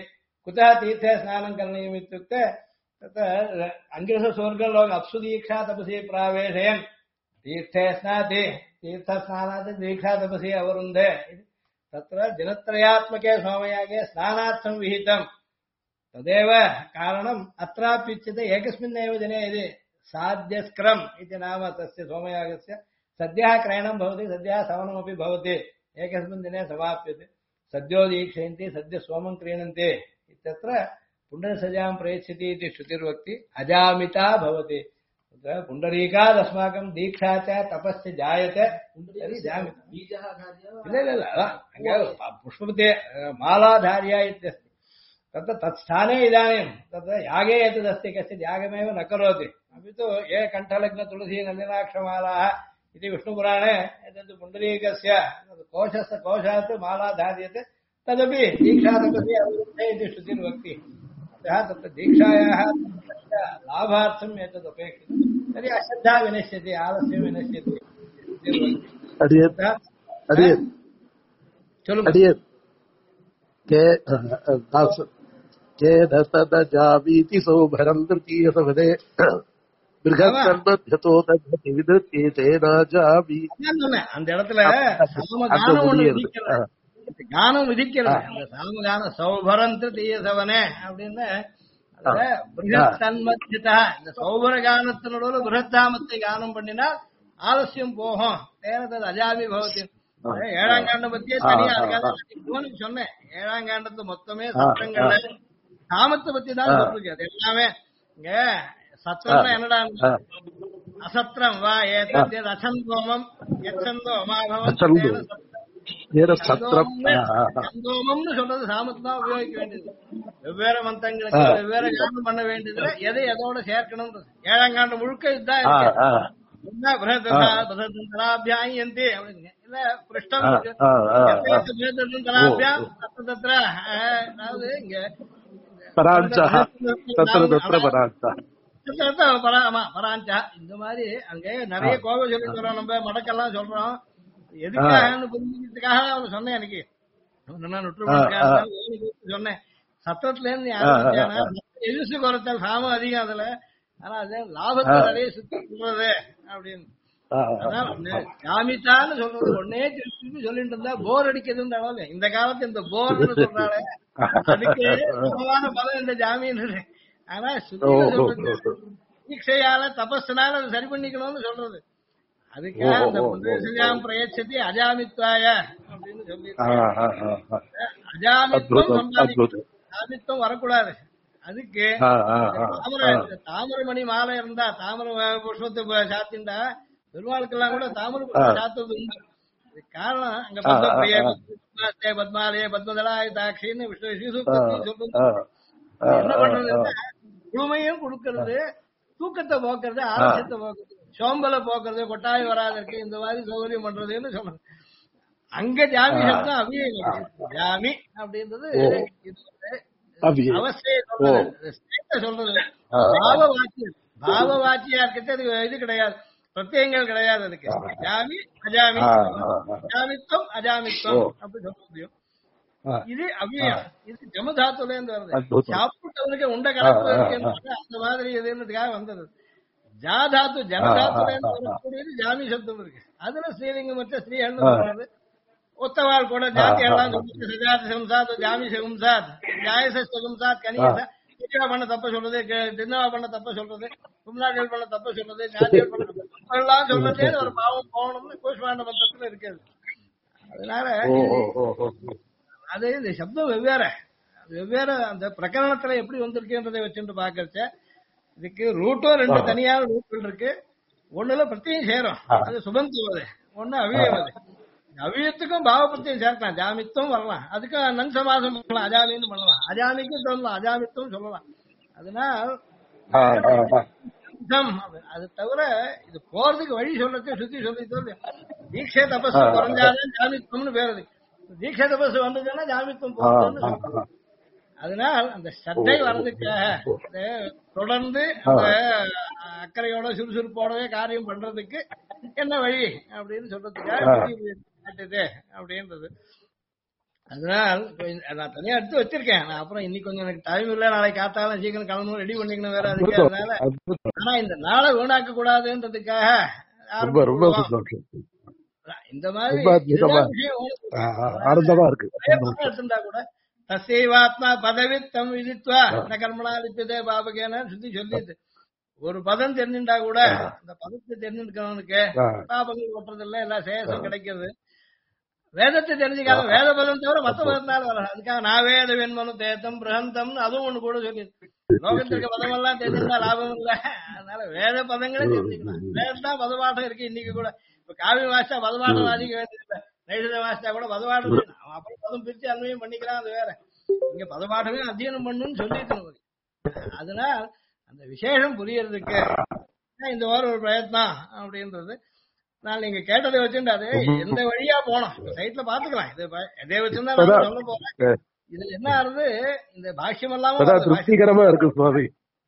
कुतः तीर्थे स्नानं करणीयम् इत्युक्ते तत्र अङ्गिरसस्वर्गलोक अप्सु दीक्षा तपसि प्रावेशयन् तीर्थे स्नाति तीर्थस्नानात् दीक्षा तपसि अवरुन्धे तत्र दिनत्रयात्मके सोमयागे स्नानार्थं विहितम् तदेव कारणम् अत्राप्युच्यते एकस्मिन्नेव दिने यदि साध्यस्क्रम् इति नाम तस्य सोमयागस्य सद्यः क्रयणं भवति सद्यः सवनमपि भवति एकस्मिन् दिने समाप्यते सद्यो दीक्षयन्ति सद्य सोमं क्रीणन्ति इत्यत्र पुण्डरसजां प्रयच्छति इति श्रुतिर्वक्ति अजामिता भवति तत्र पुण्डरीकादस्माकं दीक्षा च तपश्च जायते तर्हि जामिता बीजः धार्यः वा? ಇಲ್ಲ ಇಲ್ಲ ಇಲ್ಲ ಹಂಗೆ ಪುಷ್ಪಪತಿ ಮಾಲಾಧಾರ್ಯ ಇತ್ಯಸ್ತಿ तत्र तत्स्थाने इदानीं तत्र यागे एतदस्ति कश्चित् यागमेव न करोति अपि तु ये कण्ठलग्न तुलसी नलिनाक्षमालाः इति विष्णुपुराणे एतत् पुण्डरीकस्य कोशस्य कोशात् माला धार्यते तदपि दीक्षातपसि अवरुद्धे इति श्रुतिर्वक्ति अतः तत्र दीक्षायाः लाभार्थम् एतद् अपेक्षितं तर्हि अश्रद्धा विनश्यति आलस्यं विनश्यति श्रुतिर्वक्ति अडियत अडियत சொல்லுங்க अडियत के दास के दतदजावीति सौभरं तृतीय सवदे बृहत्सर्वध्यतो तद्धति विदृत्येतेनाजावी அதான் சொன்னேன். அந்த இடத்துல சாமகானம் ஒண்ணு விதிக்கிறது கானம் விதிக்கிறது அந்த சாமகானம் சௌபரந்து தீயசவனே அப்படின்னு அதுல பிருகத் தன்மத்திதா இந்த சௌபர கானத்தினோட பிருகத்தாமத்தை கானம் பண்ணினா ஆலசியம் போகும் தேனது அஜாமி பவதி ஏழாம் காண்டம் பத்தியே தனியா அதுக்காக இவனுக்கு சொன்னேன் ஏழாம் காண்டத்து மொத்தமே சத்திரங்கள்ல காமத்தை பத்தி தான் சொல்லிருக்கு அது எல்லாமே இங்க சத்திரம் என்னடா அசத்திரம் வா ஏதே அசந்தோமம் எச்சந்தோ அமாபவம் சந்தோமம்னு சொல்றது சாமத்து தான் உபயோகிக்க வேண்டியது வெவ்வேறு மந்திரங்களுக்கு வெவ்வேறு காண்டம் பண்ண வேண்டியதுல எதை எதோட சேர்க்கணும் ஏழாம் காண்டம் முழுக்க இதுதான் இருக்கு बृहदन्तराभ्यायन्ति இல்ல पृष्ठं बृहदन्तराभ्यां तत्र அதாவது இங்க परांचः तत्र तत्र परांचः பராஞ்சா இந்த மாதிரி அங்க நிறைய கோவில் சொல்லிட்டு வரோம் நம்ம மடக்கெல்லாம் சொல்றோம் எதுக்காகன்னு புரிஞ்சுக்கிறதுக்காக அவனு சொன்னேன் எனக்கு சொன்னேன் சத்தத்துல இருந்து யாரும் எதிர்த்து குறைச்சல் சாமம் அதிகம் அதுல ஆனா அது லாபத்தை நிறைய சுத்தி சொல்றது அப்படின்னு ஜாமித்தான்னு சொல்றது ஒன்னே திருப்பி சொல்லிட்டு இருந்தா போர் அடிக்கிறதுன்னு அளவு இந்த காலத்து இந்த போர்னு சொல்றாரு அதுக்கு சுகமான பலம் இந்த ஜாமீன் ஆனா சொல்றது தீட்சையால தபஸ்னால அதை சரி பண்ணிக்கணும்னு சொல்றது அதுக்காக அந்த புத்திரசஜாம் பிரயச்சதி அஜாமித்வாய அப்படின்னு சொல்லி அஜாமித்வம் சம்பாதிக்கணும் ஜாமித்வம் வரக்கூடாது அதுக்கு தாமரமணி மாலை இருந்தா தாமரை புஷ்பத்தை சாத்திண்டா பெருமாளுக்கெல்லாம் கூட தாமரை புஷ்பம் சாத்துறது உண்டு காரணம் அங்க பத்மாலய பத்மதலாய தாட்சின்னு விஷ்ணு சொல்றது என்ன பண்றது முழுமையும் கொடுக்கறது தூக்கத்தை போக்குறது ஆலசியத்தை போக்குறது சோம்பலை போக்குறது கொட்டாய் வராத இருக்கு இந்த மாதிரி சௌகரியம் பண்றதுன்னு சொல்றது அங்க ஜாமி சப்தம் அபிநயம் ஜாமி அப்படின்றது அவசியம் சொல்றது பாவ வாச்சியா இருக்கிறது அது இது கிடையாது பிரத்யங்கள் கிடையாது அதுக்கு ஜாமி அஜாமி அஜாமித்வம் அஜாமித்வம் அப்படி சொல்ல முடியும் இது அவ்வியம் இது ஜமதாத்துல இருந்து வருது சாப்பிட்டவனுக்கு உண்ட கணக்கு அந்த மாதிரி எதுன்றதுக்காக வந்தது ஜாதாத்து ஜனதாத்துல இருந்து வரக்கூடியது ஜாமி சப்தம் இருக்கு அதுல ஸ்ரீலிங்கம் மற்ற ஸ்ரீஹன்னு சொல்றது ஒத்தவாள் கூட ஜாதி எல்லாம் சொல்றது சஜாதி சம்சாத் ஜாமி சகும்சாத் ஜாயச சகும்சாத் கனியச பண்ண தப்ப சொல்றது தின்னவா பண்ண தப்ப சொல்றது கும்னாடிகள் பண்ண தப்ப சொல்றது ஜாதிகள் பண்ண எல்லாம் சொல்றதே ஒரு பாவம் போகணும்னு கூஷ்மாண்ட மந்திரத்துல இருக்குது அதனால அது இந்த சப்தம் வெவ்வேறு அந்த பிரகரணத்துல எப்படி வந்திருக்குன்றதை வச்சுட்டு பாக்கறச்ச இதுக்கு ரூட்டும் ரெண்டு தனியான ரூட்கள் இருக்கு ஒண்ணுல பிரத்தியம் சேரும் அது சுபந்துவது ஒண்ணு அவியவது அவியத்துக்கும் பாவபத்தியம் சேர்க்கலாம் ஜாமித்துவம் வரலாம் அதுக்கு நன் சமாசம் பண்ணலாம் அஜாமின்னு பண்ணலாம் அஜாமிக்கும் சொல்லலாம் அஜாமித்துவம் சொல்லலாம் அதனால் அது தவிர இது போறதுக்கு வழி சொல்றது சுத்தி சொல்லி தீட்சை தபஸ் குறைஞ்சாலும் ஜாமித்துவம்னு பேருது தீட்சை தபஸ் வந்ததுன்னா ஜாமித்துவம் போறதுன்னு அதனால் அந்த சட்டை வர்றதுக்காக தொடர்ந்து அந்த அக்கறையோட சுறுசுறுப்போடவே காரியம் பண்றதுக்கு என்ன வழி அப்படின்னு சொல்றதுக்காக காட்டுது அப்படின்றது அதனால் நான் தனியா எடுத்து வச்சிருக்கேன். நான் அப்புறம் இன்னைக்கு கொஞ்சம் எனக்கு டைம் இல்ல, நாளைக்கு காத்தாலும் சீக்கிரம் கிளம்பணும், ரெடி பண்ணிக்கணும் வேற அதுக்கு. அதனால ஆனா இந்த நாளை வீணாக்க கூடாதுன்றதுக்காக ரொம்ப ரொம்ப சந்தோஷம். இந்த மாதிரி ரொம்ப அற்புதமா ஆனந்தமா இருக்கு. எடுத்துட்டா கூட தசைவாத்மா பதவி தம் விதித்வா இந்த கர்மனா லிப்பியதே பாபகேன சுத்தி சொல்லிட்டு ஒரு பதம் தெரிஞ்சுட்டா கூட அந்த பதத்தை தெரிஞ்சுக்கிறவனுக்கு பாபங்கள் ஓட்டுறதில்ல, எல்லா சேஷம் கிடைக்கிறது. வேதத்தை தெரிஞ்சுக்காம வேத பதம் தவிர மத்த பதத்தினால வராது. அதுக்காக நான் வேத வெண்மனு தேத்தம் பிரகந்தம்னு அதுவும் ஒண்ணு கூட சொல்லி லோகத்திற்கு பதம் எல்லாம் தெரிஞ்சுட்டா லாபம் இல்ல. அதனால வேத பதங்களே தெரிஞ்சுக்கலாம். வேதத்தான் பதவாட்டம் இருக்கு இன்னைக்கு கூட. இப்ப காவிய வாசிச்சா பதவாட்டம் வாசிக்க வேண்டியதில்லை, நைஷத வாசிச்சா கூட பதவாட்டம் அப்புறம் பதம் பிரிச்சு அன்மையும் பண்ணிக்கலாம், அது வேற. இங்க பதவாட்டமே அத்தியனம் பண்ணுன்னு சொல்லிட்டு அதனால் அந்த விசேஷம் புரியறதுக்கு இந்த வாரம் ஒரு பிரயத்னம் அப்படின்றது. நான் நீங்க கேட்டதை வச்சுட்டு அது எந்த வழியா போனோம் சைட்ல பாத்துக்கலாம். இது எதை வச்சிருந்தா நான் சொல்ல போறேன். இதுல என்ன ஆகுது, இந்த பாஷ்யம் எல்லாம் திருப்திகரமா இருக்கு சுவாமி,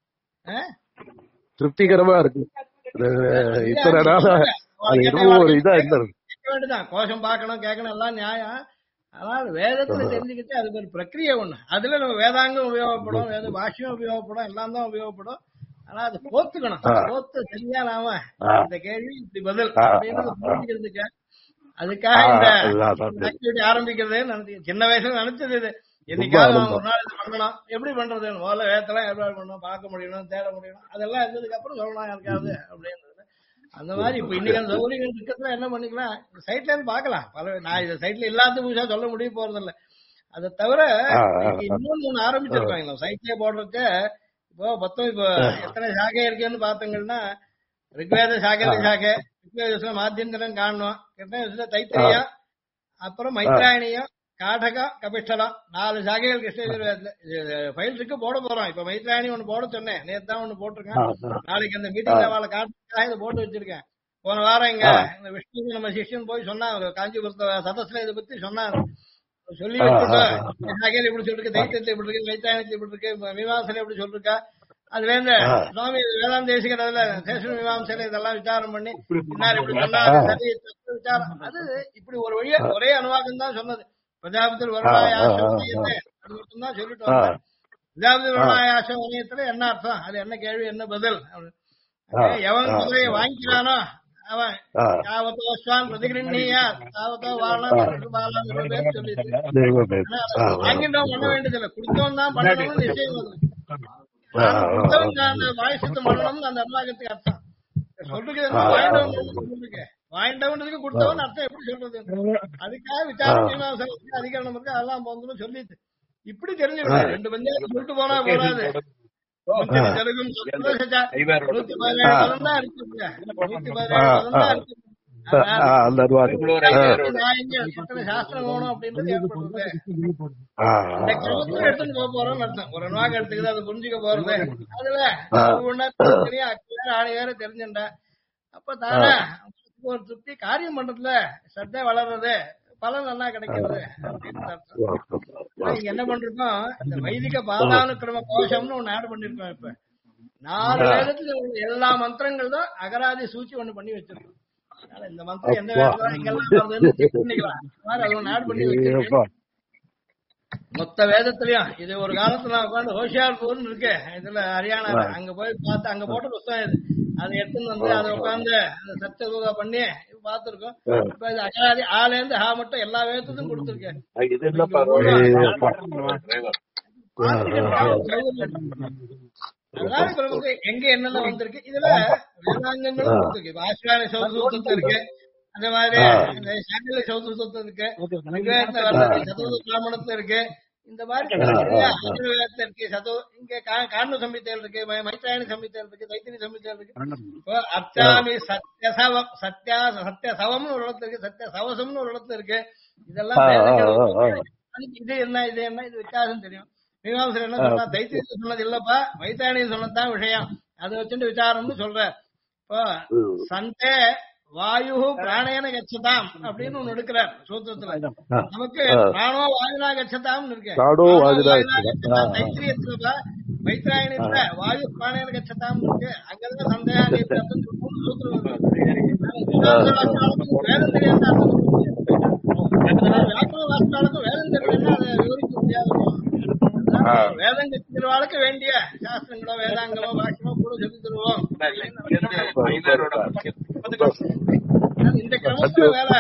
திருப்திகரமா இருக்கு. இத்தனை நாளா அது என்னவோ ஒரு இதா இல்லை. வேண்டியதான் கோஷம் பார்க்கணும் கேட்கணும் எல்லாம் நியாயம். ஆனால் வேதத்துல தெரிஞ்சுக்கிட்டு அதுக்கு ஒரு பிரக்கிரியை ஒண்ணு. அதுல நம்ம வேதாங்கம் உபயோகப்படும், வேத பாஷ்யம் உபயோகப்படும், எல்லாம் தான் உபயோகப்படும். ஆனா அது போத்துக்கணும். போத்து சரியா நாம இந்த கேள்வி இப்படி பதில் அப்படின்னு புரிஞ்சுக்கிறதுக்கு அதுக்காக இந்த ஆக்டிவிட்டி ஆரம்பிக்கிறது சின்ன வயசுல நினைச்சது. இது என்னைக்காவது ஒரு நாள் இது பண்ணணும், எப்படி பண்றது, முதல்ல வேதத்தெல்லாம் எப்படி பண்ணணும், பார்க்க முடியணும், தேட முடியணும், அதெல்லாம் இருந்ததுக்கு அப்புறம் சொல்லலாம் யாருக்காவது அப்படின்றது. அந்த மாதிரி இப்ப இன்னைக்கு அந்த சௌகரியங்கள் இருக்கிறதுல என்ன பண்ணிக்கலாம், சைட்ல இருந்து பாக்கலாம். நான் இந்த சைட்ல இல்லாத புதுசா சொல்ல முடிய போறது இல்லை. அதை தவிர இன்னொன்னு ஒண்ணு ஆரம்பிச்சிருக்காங்க சைட்லயே போடுறதுக்கு. இப்போ மொத்தம் இப்போ எத்தனை சாகை இருக்குன்னு பாத்தீங்கன்னா ரிக்வேத சாகை சாகை, ரிக்வேதத்துல மாத்தியந்திரம் காணணும், கிருஷ்ண தைத்திரியம், அப்புறம் மைத்ராயணியம், காடகம், கபிஷ்டலம், 4 சாகைகள் கிருஷ்ணகிரி ஃபைல் இருக்கு போட போறோம். இப்ப மைத்ராயணி ஒண்ணு போட சொன்னேன், நேத்து தான் ஒண்ணு போட்டிருக்கேன். நாளைக்கு அந்த மீட்டிங்ல அவளை காட்டுறதுக்காக இதை போட்டு வச்சிருக்கேன். போன வாரம் இங்க இந்த விஷ்ணு நம்ம சிஷ்யன் போய் சொன்னாங்க, காஞ்சிபுரத்து சதஸ்ல இதை பத்தி சொன்னாங்க. சொல்லி வச்சுட்டோம் சாகையில இப்படி சொல்லிருக்கு, தைத்தியத்துல இப்படி இருக்கு, மைத்ராயணத்துல இப்படி இருக்கு, மீமாசையில எப்படி சொல்லிருக்கா. அதுல இருந்து சுவாமி வேதாந்த தேசிகரதுல சேஷன் மீமாசையில இதெல்லாம் விசாரம் பண்ணி பின்னாடி இப்படி சொன்னாரு விசாரம். அது இப்படி ஒரு வழியா ஒரே அனுவாகம் தான் சொன்னது. பிரஜாபதி வருணாயாசம் அது மட்டும் தான் சொல்லிட்டு வந்தேன். பிரஜாபதி வருணாயாசம் வணியத்துல என்ன அர்த்தம், அது என்ன கேள்வி, என்ன பதில். எவன் குதிரையை வாங்கிக்கிறானோ அவன் யாவத்தோஸ்வான் பிரதிகிரண்யா தாவத்தோ வாழலாம் சொல்லிட்டு வாங்கிட்டோம் பண்ண வேண்டியதில்லை, குடித்தவன் தான் பண்ணணும்னு நிச்சயம் வருது. அந்த வாய்சத்தை பண்ணணும்னு அந்த அனுவாகத்துக்கு அர்த்தம் சொல்றதுக்கு வாங்கிட்டவனுக்கு கொடுத்தவன் அர்த்தம் எப்படி சொல்றது. அதுக்காக விசாரணை அதிகாரம் இருக்கு, அதெல்லாம் போகணும்னு சொல்லிட்டு இப்படி தெரிஞ்சுக்கணும். 2 பஞ்சாயத்து சொல்லிட்டு போனா போறாது. 117 பதம் தான் இருக்கு, 117 பதம் தான் இருக்கு. சாஸ்திரம் வேணும் அப்படின்றது ஏற்படுறது. இந்த கிரமத்துல எடுத்துட்டு போக போறோம்னு அர்த்தம். ஒரு நாள் எடுத்துக்கிட்டு அதை புரிஞ்சுக்க போறது. அதுல ஒண்ணா ஆணி வேற தெரிஞ்சுட்டா அப்ப தானே ஒரு திருப்தி, காரியம் பண்றதுல சத்தே வளர்றது, பலன் நல்லா கிடைக்கிறது அப்படின்னு அர்த்தம். இங்க என்ன பண்றோம், இந்த வைதிக பாதானுக்கிரம கோஷம்னு ஒண்ணு ஆட் பண்ணிருக்கோம். இப்ப 4 வேதத்துல எல்லா மந்திரங்கள் தான் அகராதி சூச்சி ஒண்ணு பண்ணி வச்சிருக்கோம். இந்த மந்திரம் எந்த வேதத்துல எங்கெல்லாம் பண்ணிக்கலாம், அது ஒண்ணு ஆட் பண்ணி வச்சிருக்கோம். மொத்த வேதத்திலயும் இது ஒரு காலத்துல உட்காந்து ஹோஷியார்பூர்னு இருக்கு, இதுல ஹரியானா, அங்க போய் பார்த்து அங்க போட்ட புத்தகம் இது, அதை எடுத்துன்னு வந்து அதை உட்காந்து அந்த சத்திய பண்ணி பாத்துருக்கோம். இப்ப இது அகராதி ஆல இருந்து ஹா மட்டும் எல்லா வேதத்துக்கும் கொடுத்துருக்கேன். அதனால இப்ப நமக்கு எங்க என்னென்ன வந்திருக்கு, இதுல வேதாங்கங்களும் கொடுத்துருக்கு. ஆஸ்வான சௌசூத்தம் இருக்கு, அந்த மாதிரி சாண்டில சௌசூத்தம் இருக்கு, சதுர்த பிராமணத்துல இருக்கு, இந்த மாதிரி இருக்கு, இங்க காரண சம்பித்தைகள் இருக்கு, மைத்ராயணி சம்பித்தைகள் இருக்கு, தைத்திரி சம்பித்தைகள் இருக்கு. இப்போ அர்ச்சாமி சத்தியசவம் சத்தியசவம்னு ஒரு இடத்துல இருக்கு, சத்திய சவசம்னு ஒரு இடத்துல இருக்கு. இதெல்லாம் இது என்ன இது என்ன இது வித்தியாசம் தெரியும். மீமாசர் என்ன சொன்னா, தைத்தியத்தை சொன்னது இல்லப்பா, மைத்ராயணி சொன்னதுதான் விஷயம், அதை வச்சுட்டு விசாரம்னு சொல்ற. இப்போ சந்தே வாயு பிராணேன கச்சதாம் அப்படின்னு ஒண்ணு எடுக்கிறார் சூத்திரத்துல. நமக்கு பிராணோ வாயுனா கச்சதாம் இருக்கு, தைத்திரியத்துல மைத்ராயணத்துல வாயு பிராணேன கச்சதாம் இருக்கு. அங்கதான் சந்தேகம் சூத்திரம் வேதம் தெரியாத வியாக்கரண வாஸ்தாளுக்கும் வேதம் தெரியாது. விவரிக்க முடியாது. வேதம் கற்றுக்கிறவாளுக்கு வேண்டிய சாஸ்திரங்களோ வேதாங்கமோ பாக்கியமோ கூட சொல்லி தருவோம். இந்த கிரமத்துல வேலை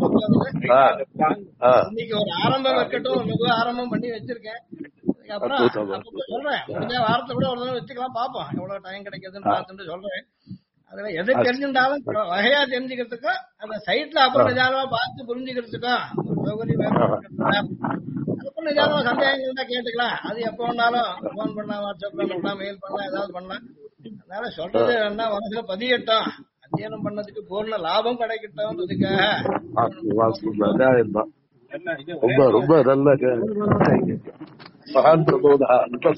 இன்னைக்கு ஒரு ஆரம்பம் இருக்கட்டும், மெதுவா ஆரம்பம் பண்ணி வச்சிருக்கேன். அதுக்கப்புறம் சொல்றேன், முடிஞ்ச வாரத்தை கூட ஒரு தடவை வச்சுக்கலாம், பாப்போம் எவ்வளவு டைம் கிடைக்குதுன்னு பார்த்துட்டு சொல்றேன். அதுல எதை தெரிஞ்சுட்டாலும் வகையா தெரிஞ்சுக்கிறதுக்கும் அந்த சைட்ல அப்புறம் நிஜானமா பார்த்து புரிஞ்சுக்கிறதுக்கும் சௌகரியம் வேணும். அதுக்கும் நிஜானமா சந்தேகங்கள் தான் கேட்டுக்கலாம். அது எப்ப வேணாலும் போன் பண்ணலாம், வாட்ஸ்அப்ல பண்ணலாம், மெயில் பண்ணலாம், ஏதாவது பண்ணலாம். அதனால சொல்றது என்ன மனசுல பதியட்டும், அத்தியனம் பண்ணதுக்கு பூர்ண லாபம் கிடைக்கட்டும்ன்றதுக்காக. ரொம்ப ரொம்ப நல்ல மகான் பிரபோதா.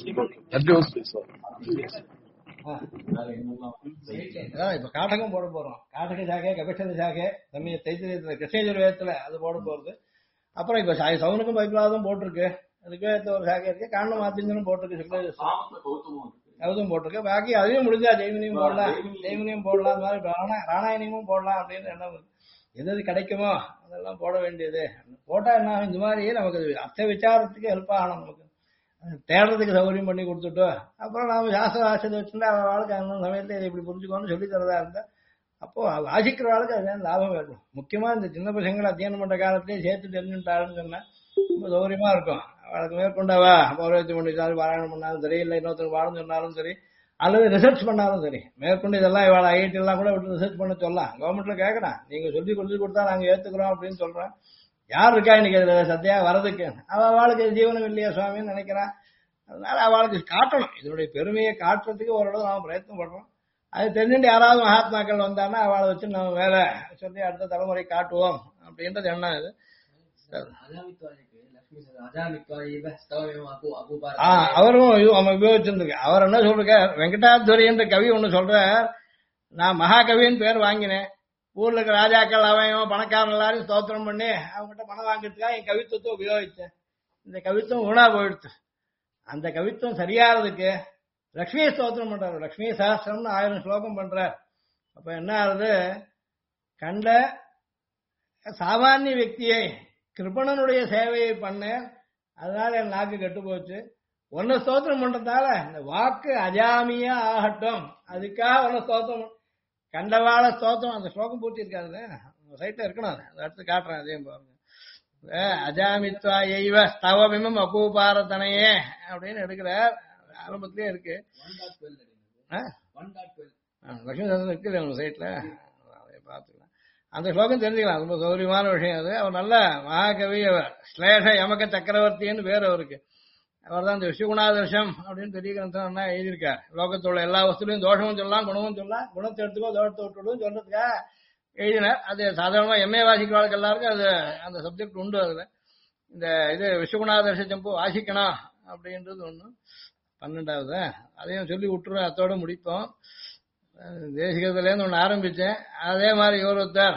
இப்ப காட்டகம் போட போறோம். காட்டக சாகை, கபிஷத சாகை, நம்ம தைத்திரியத்துல கிருஷ்ணயஜுர்வேதத்துல அது போட போறது. அப்புறம் இப்ப சவுனுக்கும் பைப்பிலாதும் போட்டிருக்கு, அதுக்கு ஒரு சாகை இருக்கு, காரணம் மாத்திங்கன்னு போட்டிருக்கு, அதுவும் போட்டிருக்கு. பாக்கி அதையும் முடிஞ்சா ஜெய்மினியும் போடலாம், ஜெய்மினியும் போடலாம், அந்த மாதிரி ராணாயனியமும் போடலாம் அப்படின்னு என்ன எது கிடைக்குமோ அதெல்லாம் போட வேண்டியது. போட்டா என்ன இந்த மாதிரி நமக்கு அர்த்த விசாரத்துக்கு ஹெல்ப் ஆகணும், நமக்கு தேடுறதுக்கு சௌகரியம் பண்ணி கொடுத்துட்டோ அப்புறம் நாம சாஸ்திர ஆசை வச்சுட்டு அவ வாழ்க்கை அந்த சமயத்துல இதை இப்படி புரிஞ்சுக்கோன்னு சொல்லி தரதா இருந்தா அப்போ வாசிக்கிற வாழ்க்கை அதுதான் லாபம் வேணும். முக்கியமா இந்த சின்ன பசங்களை அத்தியனம் பண்ற காலத்திலேயே சேர்த்து தெரிஞ்சுட்டாருன்னு சொன்னா ரொம்ப சௌகரியமா இருக்கும். அவளுக்கு மேற்கொண்டவா பௌரவத்தை பண்ணிட்டாலும் பாராயணம் பண்ணாலும் சரி, இல்லை இன்னொருத்தர் பாடம் சொன்னாலும் சரி, அல்லது ரிசர்ச் பண்ணாலும் சரி, மேற்கொண்டு இதெல்லாம் இவாள ஐஐடி எல்லாம் கூட விட்டு ரிசர்ச் பண்ண சொல்லலாம். கவர்மெண்ட்ல கேட்கறான், நீங்க சொல்லி கொடுத்தா நாங்க ஏத்துக்கிறோம் அப்படின்னு சொல்றோம். யார் இருக்கா இன்னைக்கு அதுல சத்தியா வரதுக்கு? அவளுக்கு ஜீவனம் இல்லையா சுவாமின்னு நினைக்கிறான். அதனால அவளுக்கு காட்டணும், இதனுடைய பெருமையை காட்டுறதுக்கு ஓரளவு நாம பிரயத்னம் பண்றோம். அது தெரிஞ்சுட்டு யாராவது மகாத்மாக்கள் வந்தாங்கன்னா அவளை வச்சு நம்ம வேலை சொல்லி அடுத்த தலைமுறை காட்டுவோம் அப்படின்றது எண்ணம் இது. அவரும் அவன் உபயோகிச்சிருந்திருக்க. அவர் என்ன சொல்ற, வெங்கடாத்வரி என்ற கவி ஒண்ணு சொல்ற, நான் மகாகவின்னு பேர் வாங்கினேன், ஊர்ல இருக்க ராஜாக்கள் அவன் பணக்காரன் எல்லாரும் ஸ்தோத்திரம் பண்ணி அவங்ககிட்ட பணம் வாங்கிட்டுதான் என் கவித்துவத்தை உபயோகிச்சேன். இந்த கவித்துவம் ஊனா போயிடுச்சு. அந்த கவித்துவம் சரியாறதுக்கு லட்சுமி ஸ்தோத்திரம் பண்றாரு, லட்சுமி சஹஸ்ரம்னு 1000 ஸ்லோகம் பண்றார். அப்ப என்ன ஆகுது, கண்ட சாமானிய వ్యక్தியை கிருபணனுடைய சேவையை பண்ண, அதனால என் நாக்கு கெட்டு போச்சு. ஒன்ன ஸ்தோத்திரம் பண்றதால இந்த வாக்கு அஜாமியா ஆகட்டும், அதுக்காக ஒன்ன ஸ்தோத்திரம் கண்டவாள ஸ்தோத்திரம். அந்த ஸ்லோகம் பூர்த்தி இருக்காதுல்ல, சைட்ல இருக்கணும், அதை அடுத்து காட்டுறேன். அதையும் பாருங்க. அஜாமித்வா எய்வ ஸ்தவமிமம் அகூபாரதனையே அப்படின்னு எடுக்கிறார். ஆரம்பத்திலேயே இருக்கு, லட்சுமி சாஸ்திரம் இருக்குது நம்ம சைட்ல, அதை பார்த்துக்கலாம். அந்த ஸ்லோகம் தெரிஞ்சுக்கலாம், ரொம்ப சௌரியமான விஷயம் அது. அவர் நல்ல மகாகவி, அவர் ஸ்லேஷ யமக சக்கரவர்த்தின்னு பேர் அவருக்கு. அவர் தான் இந்த விஷகுணாதர்ஷம் அப்படின்னு பெரிய கிரந்தம் எழுதியிருக்கார். லோகத்தோட எல்லா வஸ்துலையும் தோஷமும் சொல்லலாம், குணமும் சொல்லலாம், குணத்தை எடுத்துக்கோ தோஷத்தை விட்டுடும் சொல்றதுக்காக எழுதினார். அது சாதாரணமா எம்ஏ வாசிக்கிறவர்களுக்கு எல்லாருக்கும் அது அந்த சப்ஜெக்ட் உண்டு. அதுல இந்த இது விஷகுணாதர்ஷ ஜம்பு வாசிக்கணும் அப்படின்றது ஒண்ணு. 12வது அதையும் சொல்லி விட்டுருவேன், அத்தோட முடிப்போம். தேசிகத்துல இருந்து ஒண்ணு ஆரம்பிச்சேன். அதே மாதிரி ஒருத்தர்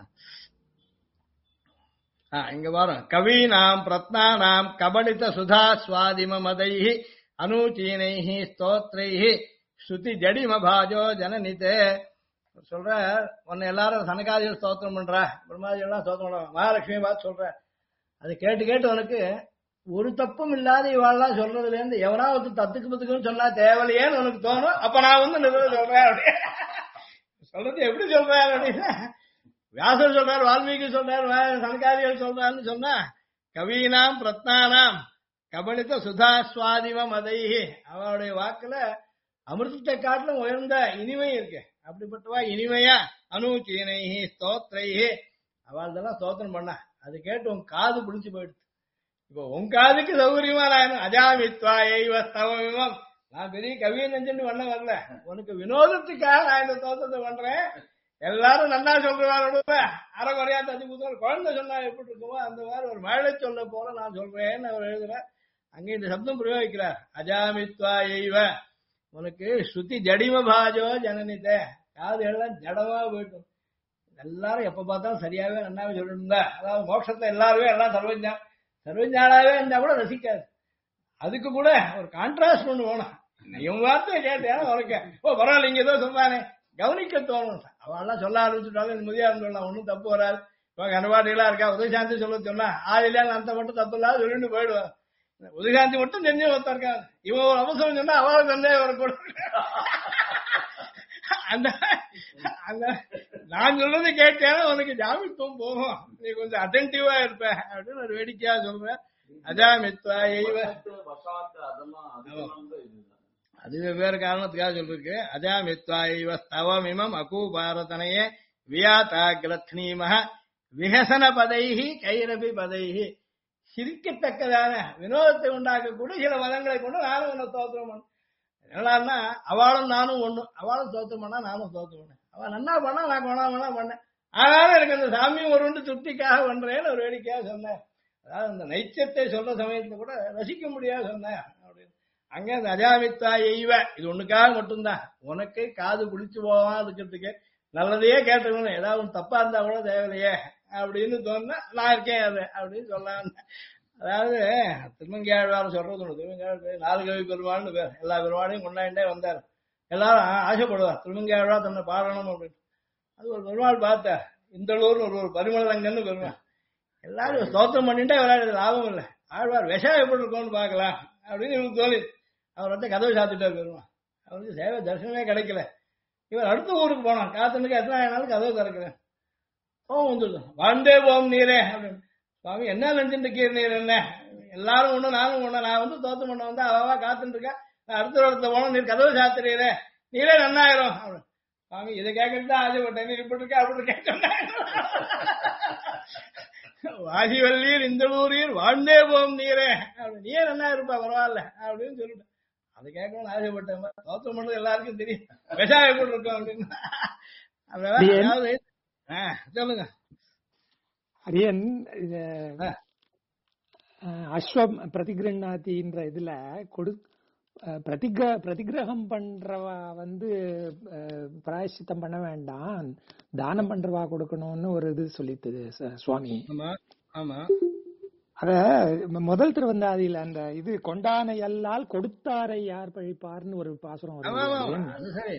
இங்க பாரு, கவீனாம் பிரத்னானாம் கபலித சுதா சுவாதிம மதைஹி அனுச்சீனைஹி ஸ்தோத்ரைஹி ஸ்ருதி ஜடிமபாஜோ ஜனனிதே சொல்ற. உன்னை எல்லாரும் சனகாதிகள் ஸ்தோத்திரம் பண்ற, பிரம்மாதி எல்லாம் ஸ்தோத்திரம் பண்ற, மகாலட்சுமி பார்த்து சொல்ற. அது கேட்டு கேட்டு உனக்கு ஒரு தப்பும் இல்லாத இவாள்லாம் சொல்றதுல இருந்து எவனாவது தத்துக்கு பத்துக்குன்னு சொன்னா தேவையில்லையேன்னு உனக்கு தோணும். அப்ப நான் வந்து சொல்றேன் அப்படி சொல்றது எப்படி சொல்றேன் அப்படின்னு வியாசர் சொல்றாரு, வால்மீகி சொல்றாரு, சனகாதிகள் சொல்றாருன்னு சொன்னா, கவீனாம் பிரத்னானாம் கபலித சுதா சுவாதிம மதைஹி, அவளுடைய வாக்குல அமிர்தத்தை காட்டிலும் உயர்ந்த இனிமை இருக்கு. அப்படிப்பட்டவா இனிமையா அனுச்சீனைஹி ஸ்தோத்ரைஹி, அவள்தெல்லாம் ஸ்தோத்திரம் பண்ண. அது கேட்டு உன் காது பிடிச்சு போயிடுச்சு. இப்போ உன் காதுக்கு சௌகரியமா நான் அஜாமித்வா எய்வ ஸ்தவமிமம், நான் பெரிய கவியை நெஞ்சுன்னு பண்ண வரல, உனக்கு வினோதத்துக்காக நான் இந்த ஸ்தோத்திரத்தை பண்றேன். எல்லாரும் நல்லா சொல்றாங்க, அரைக்குறையா தச்சு கொடுத்தோம், குழந்தை சொன்னா எப்படி இருக்குமோ அந்த மாதிரி ஒரு மழை சொல்ல போல நான் சொல்றேன்னு அவர் எழுதுறார். அங்க இந்த சப்தம் பிரயோகிக்கிறார், அஜாமித்வா எய்வ, உனக்கு ஸ்ருதி ஜடிம பாஜோ ஜனனித, காது எல்லாம் ஜடமா போயிட்டும். எல்லாரும் எப்ப பார்த்தாலும் சரியாவே நன்னாவே சொல்லிட்டு இருந்தா, அதாவது மோட்சத்தை எல்லாருமே எல்லாம் சர்வஞானாவே இருந்தா கூட ரசிக்காது. அதுக்கு கூட ஒரு கான்ட்ராஸ்ட் ஒண்ணு வேணும். இவங்க வார்த்தை கேட்டேன் உனக்கு ஓ பரவாயில்ல, இங்க ஏதோ சொல்றானே கவனிக்க தோணும். அவெல்லாம் சொல்ல ஆரம்பிச்சுட்டாலும் முதியா சொல்லலாம், ஒன்னும் தப்பு வராது. இப்போ கனபாட்டிகளா இருக்கா உதயசாந்தி சொல்ல சொன்னா ஆதில அந்த மட்டும் தப்பு இல்லாத சொல்லிட்டு போயிடுவான். உதயசாந்தி மட்டும் தெரிஞ்சு ஒருத்தா இருக்காது. இவன் ஒரு அவசரம் சொன்னா அவளும் சந்தேகம் வரக்கூடாது. அந்த அந்த நான் சொல்றது கேட்டேன்னா உனக்கு ஜாமித்துவம் போகும், நீ கொஞ்சம் அட்டென்டிவா இருப்ப அப்படின்னு ஒரு வேடிக்கையா சொல்றேன். அஜாமித்வா எய்வ அது வெவ்வேறு காரணத்துக்காக சொல்லிருக்கு. அஜாமித்வா எய்வ ஸ்தவமிமம் அகூபாரதனையே வியாதாகிரத்னீமஹ விகசன பதைஹி கைரபி பதைஹி. சிரிக்கத்தக்கதான வினோதத்தை உண்டாக்கக்கூடிய சில மதங்களை கொண்டு நானும் உன்னை ஸ்தோத்திரம் பண்ண. என்னன்னா அவளும் நானும் ஒண்ணு, அவளும் ஸ்தோத்திரம் பண்ணா நானும் ஸ்தோத்திரம் பண்ணேன், அவன் நன்னா பண்ணா நான் கொண்டாமனா பண்ணேன், ஆனாலும் எனக்கு அந்த சாமியும் ஒரு திருப்திக்காக பண்றேன்னு ஒரு வேடிக்கையாக சொன்னேன். அதாவது அந்த நைச்சத்தை சொல்ற சமயத்துல கூட ரசிக்க முடியாது சொன்னேன் அப்படின்னு. அங்க அந்த அஜாமித்தா எய்வ இது ஒண்ணுக்காக மட்டும்தான், உனக்கு காது குளிச்சு போவான் இருக்கிறதுக்கு நல்லதையே கேட்டுக்கணும், ஏதாவது ஒன்று தப்பா இருந்தா கூட தேவையில்லையே அப்படின்னு தோணுனா நான் இருக்கேன் அது அப்படின்னு சொல்லலாம். அதாவது திருமங்கையாழ்வார் சொல்றது ஒண்ணு, திருமங்கையாழ்வார் 4 கவி பெருமாள்னு பேர், எல்லா பெருமாளையும் கொண்டாண்டே வந்தார். எல்லாரும் ஆசைப்படுவார் திருமங்கையாழ்வார் தன்னை பாடணும் அப்படின்னு. அது ஒரு பெருமாள் பார்த்தார், இந்தளூர்னு ஒரு பரிமளங்கன்னு பெருமாள், எல்லாரும் ஸ்தோத்திரம் பண்ணிட்டே விளையாடுறது லாபம் இல்லை, ஆழ்வார் விஷம் எப்படி இருக்கும்னு பார்க்கலாம் அப்படின்னு இவருக்கு தோணி அவர் வந்து கதவை சாத்திட்டார் பெருமாள். அவருக்கு சேவை தரிசனமே கிடைக்கல. இவர் அடுத்த ஊருக்கு போனான், காத்தனுக்கு எத்தனை ஆனாலும் கதவை திறக்கிறேன், கோவம் வந்துடுது, வாழ்ந்தே போம் நீரே அப்படின்னு. சுவாமி என்ன நினைச்சுட்டு இருக்கீர் நீர், என்ன எல்லாரும் ஒண்ணு நானும் ஒண்ணு, நான் வந்து தோத்து பண்ண வந்து அவவா காத்துட்டு இருக்கேன், நான் அடுத்த இடத்துல போனோம், நீர் கதவை சாத்துறீரே நீரே நன்னாயிரும் அப்படின்னு. சுவாமி இதை கேட்கறது ஆசைப்பட்டேன், நீர் இப்படி இருக்க அப்படி கேட்க வாசிவல்லீர் இந்த ஊரீர் வாழ்ந்தே போம் நீரே அப்படி, நீயே நன்னா இருப்பா பரவாயில்ல அப்படின்னு சொல்லிட்டு அதை கேட்கணும்னு ஆசைப்பட்டேன். தோத்தம் பண்ணது எல்லாருக்கும் தெரியும் விஷம் எப்படி இருக்கும் அப்படின்னு. அதாவது சொல்லுங்க அரியன் அஸ்வம் பிரதிகிருண்ணாத்தின்ற இதுல பிரதிகிரகம் பண்றவா வந்து பிராயசித்தம் பண்ண வேண்டாம், தானம் பண்றவா கொடுக்கணும்னு ஒரு இது சொல்லித்தது சுவாமி. ஆமா, அத முதல் திருவந்தாதியில அந்த இது கொண்டானை அல்லால் கொடுத்தாரை யார் பழிப்பார்னு ஒரு பாசுரம் வரும். அது சரி,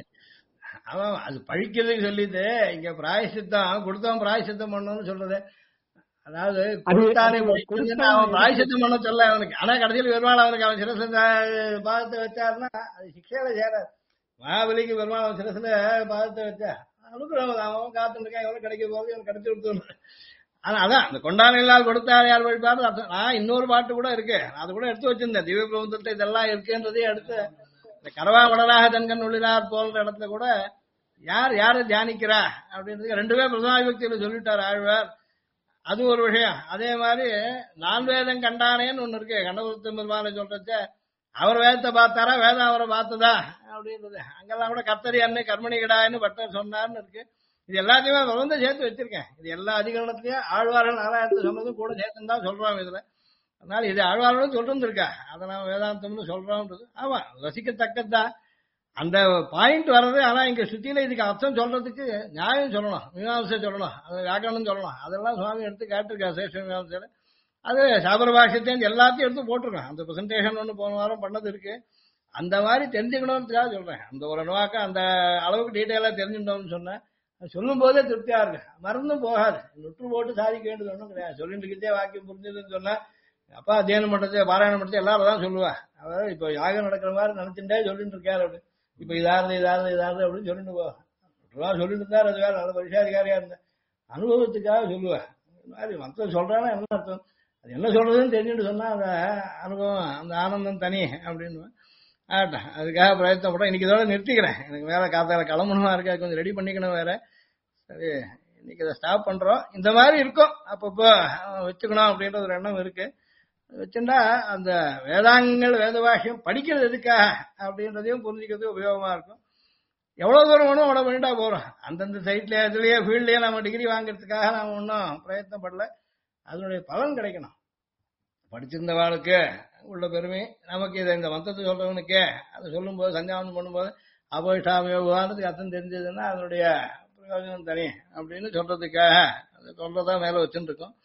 அவன் அது பழிக்கிறதுக்கு சொல்லிட்டு இங்க பிராயசித்தம் கொடுத்தவன் பிராயசித்தம் பண்ணணும்னு சொல்றது. அதாவது கொடுத்தானே அவன் பிராயசித்தம் பண்ண சொல்ல அவனுக்கு, ஆனா கடைசியில் பெருமாள் அவனுக்கு அவன் சிரசுல பாதத்தை வச்சாருன்னா அது சிக்ஷையில சேராது. மகாபலிக்கு பெருமாள் அவன் சிரசுல பாதத்தை வச்சா அனுப்புறவன் அவன் காத்துட்டு இருக்கான், எவ்வளவு கிடைக்க போகுது அவன் கிடைச்சி கொடுத்து. ஆனா அதான் அந்த கொண்டான இல்லால் கொடுத்தாரு யார் வழிபாடு. நான் இன்னொரு பாட்டு கூட இருக்கு, அது கூட எடுத்து வச்சிருந்தேன், திவ்ய பிரபந்தத்தை இதெல்லாம் இருக்குன்றதையும் எடுத்து இந்த கரவா உடலாக தன்கண் உள்ளினார் போன்ற இடத்துல கூட யார் யாரை தியானிக்கிறா அப்படின்றது 2 பேர் பிரதமா விபக்தியில சொல்லிட்டார் ஆழ்வார். அது ஒரு விஷயம். அதே மாதிரி நான் வேதம் கண்டானேன்னு ஒண்ணு இருக்கு, கண்டபுரத்து பெருமானை சொல்றச்ச அவர் வேதத்தை பார்த்தாரா வேதம் அவரை பார்த்ததா அப்படின்றது. அங்கெல்லாம் கூட கர்த்தரி அன்னை கர்மணி கிடான்னு பட்டர் சொன்னார்னு இருக்கு. இது எல்லாத்தையுமே வந்து சேர்த்து வச்சிருக்கேன். இது எல்லா அதிகரணத்திலயும் ஆழ்வார்கள் நாராயணத்தை சொன்னதும் கூட சேர்த்துன்னு தான் சொல்றோம் இதுல. அதனால இது ஆழ்வார்களும் சொல்லிட்டு இருக்கா, அதை நம்ம வேதாந்தம்னு சொல்றோம்ன்றது. ஆமா ரசிக்கத்தக்கதுதான் அந்த பாயிண்ட் வர்றது. ஆனா இங்க சுத்தியில இதுக்கு அர்த்தம் சொல்றதுக்கு நியாயம் சொல்லணும், மீமாம்சை சொல்லணும், அது வியாக்கரணம் சொல்லணும். அதெல்லாம் சுவாமி எடுத்து காட்டிருக்காரு சேஷ மீமாம்சையில. அது சாபர பாஷ்யத்தையும் எல்லாத்தையும் எடுத்து போட்டிருக்கோம். அந்த பிரசன்டேஷன் ஒன்று போன வாரம் பண்ணது இருக்கு. அந்த மாதிரி தெரிஞ்சுக்கணும்ன்றதுக்காக சொல்றேன். அந்த ஒரு நோக்க அந்த அளவுக்கு டீட்டெயிலா தெரிஞ்சுட்டோம்னு சொன்னேன். சொல்லும் போதே திருப்தியா இருக்கு, மறந்தும் போகாது. நுற்று போட்டு சாதிக்க வேண்டியது ஒன்றும் கிடையாது. சொல்லிட்டு வாக்கியம் புரிஞ்சதுன்னு சொன்னா அப்பா அத்தியானம் பண்றது பாராயணம் பண்றது எல்லாரும் தான் சொல்லுவா. அவர் இப்ப யாகம் நடக்கிற மாதிரி நினைச்சுட்டே சொல்லிட்டு இருக்காரு அப்படி. இப்ப இதாருது அப்படின்னு சொல்லிட்டு போவா சொல்லிட்டு இருந்தாரு. அது வேற நல்ல பரிசாதிகாரியா இருந்தேன், அனுபவத்துக்காக சொல்லுவேன். இந்த மாதிரி மற்ற சொல்றான்னா என்ன அர்த்தம், அது என்ன சொல்றதுன்னு தெரிஞ்சுட்டு சொன்னா அந்த அனுபவம் அந்த ஆனந்தம் தனி அப்படின்னு ஆட்டேன். அதுக்காக பிரயத்தனப்பட்டேன். இன்னைக்கு இதோட நிறுத்திக்கிறேன், எனக்கு வேற காத்தால கிளம்பணுமா இருக்கா, கொஞ்சம் ரெடி பண்ணிக்கணும் வேற. சரி இன்னைக்கு இதை ஸ்டாப் பண்றோம். இந்த மாதிரி இருக்கும் அப்பப்போ வச்சுக்கணும் அப்படின்ற ஒரு எண்ணம் இருக்கு. வச்சுட்டா அந்த வேதாங்கங்கள் வேத பாஷ்யம் படிக்கிறது எதுக்காக அப்படின்றதையும் புரிஞ்சுக்கிறது உபயோகமா இருக்கும். எவ்வளவு தூரம் வேணும் அவ்வளவு பண்ணிட்டா போறோம். அந்தந்த சைட்ல இதுலயே ஃபீல்ட்லயே நம்ம டிகிரி வாங்குறதுக்காக நாம ஒன்றும் பிரயத்தனப்படல. அதனுடைய பலன் கிடைக்கணும். படிச்சிருந்த வாழ்க்கை உள்ள பெருமை நமக்கு இதை இந்த மந்திரத்தை சொல்றவனுக்கே அதை சொல்லும் போது சஞ்சாவனம் பண்ணும்போது அபோஷ்டாமயோகானதுக்கு அர்த்தம் தெரிஞ்சதுன்னா அதனுடைய பிரயோஜனம் தனி அப்படின்னு சொல்றதுக்காக அதை சொல்றதா மேல வச்சுட்டு இருக்கோம்.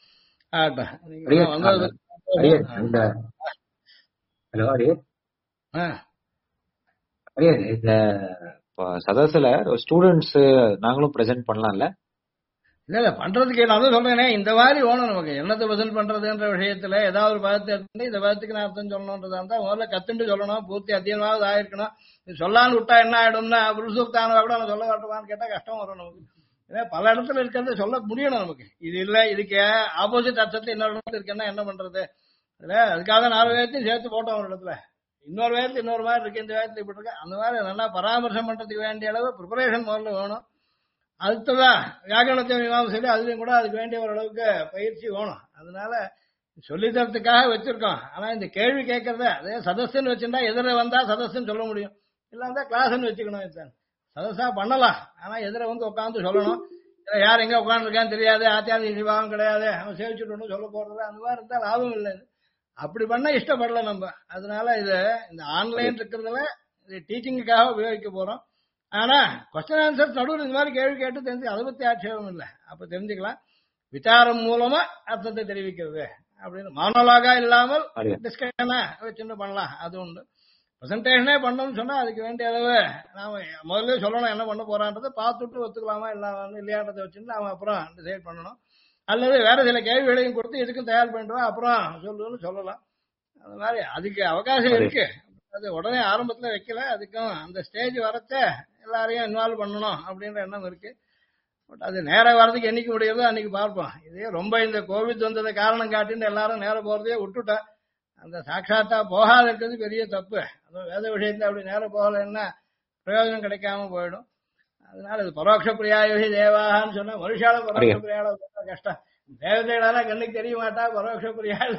இந்த சதஸ்ல ஸ்டூடெண்ட்ஸ் நாங்களும் பிரசன்ட் பண்ணலாம்ல? இல்ல பண்றதுக்கு நான் தான் சொல்றேனே, இந்த மாதிரி வேணும் நமக்கு. என்னத்தை பதில் பண்றதுன்ற விஷயத்துல ஏதாவது ஒரு பதத்தை எடுத்து இந்த பதத்துக்கு நான் அர்த்தம் சொல்லணும்ன்றதா இருந்தா முதல்ல கத்துட்டு சொல்லணும். பூர்த்தி அதிகமாவது ஆயிருக்கணும். இது சொல்லான்னு விட்டா என்ன ஆயிடும்னா புருஷுத்தான கூட நான் சொல்ல வரட்டுமான்னு கேட்டா கஷ்டம் வரும் நமக்கு. ஏன்னா பல இடத்துல இருக்கிறத சொல்ல முடியணும் நமக்கு. இது இல்ல, இதுக்கு ஆப்போசிட் அர்த்தத்துல இன்னொரு இடத்துல இருக்குன்னா என்ன பண்றது? அதுல அதுக்காக 4 வேதத்தையும் சேர்த்து போட்டோம் ஒரு இடத்துல. இன்னொரு வேதத்துல இன்னொரு மாதிரி இருக்கு, இந்த வேதத்துல இப்படி இருக்கு. அந்த மாதிரி நல்லா பராமர்சம் பண்றதுக்கு வேண்டிய அளவு ப்ரிப்பரேஷன் முதல்ல வேணும். அடுத்ததான் வியாக்கரணத்தை மீமாம்சையில அதுலயும் கூட அதுக்கு வேண்டிய ஓரளவுக்கு பயிற்சி வேணும். அதனால சொல்லி தரத்துக்காக வச்சிருக்கோம். ஆனா இந்த கேள்வி கேட்கறத அதே சதஸ்ன்னு வச்சிருந்தா எதிர வந்தா சதஸ்ன்னு சொல்ல முடியும். இல்லாந்தா கிளாஸ்ன்னு வச்சுக்கணும். இதுதான் சதஸா பண்ணலாம். ஆனா எதிர வந்து உட்காந்து சொல்லணும். யார் எங்க உட்காந்துருக்கான்னு தெரியாது, ஆச்சாரிய சிவாகம் கிடையாது, அவன் சேவிச்சுட்டு ஒன்றும் சொல்ல போறது அந்த மாதிரி இருந்தா லாபம் இல்லை. அப்படி பண்ண இஷ்டப்படல நம்ம. அதனால இது இந்த ஆன்லைன் இருக்கிறதுல இது டீச்சிங்குக்காக உபயோகிக்க போறோம். ஆனா கொஸ்டின் ஆன்சர் நடுவில் இந்த மாதிரி கேள்வி கேட்டு தெரிஞ்சு அதை பத்தி ஆட்சேபம் இல்லை. அப்ப தெரிஞ்சுக்கலாம். விசாரம் மூலமா அர்த்தத்தை தெரிவிக்கிறது அப்படின்னு மானோலாகா இல்லாமல் டிஸ்கஷனா வச்சுட்டு பண்ணலாம். அது உண்டு. பிரசன்டேஷனே பண்ணணும்னு சொன்னா அதுக்கு வேண்டிய அளவு நாம முதல்ல சொல்லணும் என்ன பண்ண போறான்றதை பார்த்துட்டு ஒத்துக்கலாமா இல்லாம இல்லையான்றதை வச்சுட்டு நாம அப்புறம் டிசைட் பண்ணணும். அல்லது வேற சில கேள்விகளையும் கொடுத்து இதுக்கும் தயார் பண்ணிடுவோம் அப்புறம் சொல்லுன்னு சொல்லலாம். அது மாதிரி அதுக்கு அவகாசம் இருக்கு. அது உடனே ஆரம்பத்துல வைக்கல. அதுக்கும் அந்த ஸ்டேஜ் வரச்ச எல்லாரையும் இன்வால்வ் பண்ணணும் அப்படின்ற எண்ணம் இருக்கு. பட் அது நேரம் வர்றதுக்கு என்னைக்கு முடியுதோ அன்னைக்கு பார்ப்போம். இதே ரொம்ப இந்த கோவிட் வந்ததை காரணம் காட்டின்னு எல்லாரும் நேரம் போறதையே விட்டுட்டா அந்த சாட்சாத்தா போகாத இருக்கிறது பெரிய தப்பு. அதுவும் வேத விஷயத்துல அப்படி நேரம் போகலைன்னா பிரயோஜனம் கிடைக்காம போயிடும். அதனால இது பரோட்ச பிரியாயோகி தேவான்னு சொன்னா மனுஷால பரோட்ச பிரியாள கஷ்டம். தேவதைகளால கண்ணுக்கு தெரிய மாட்டா பரோட்ச பிரியாள்,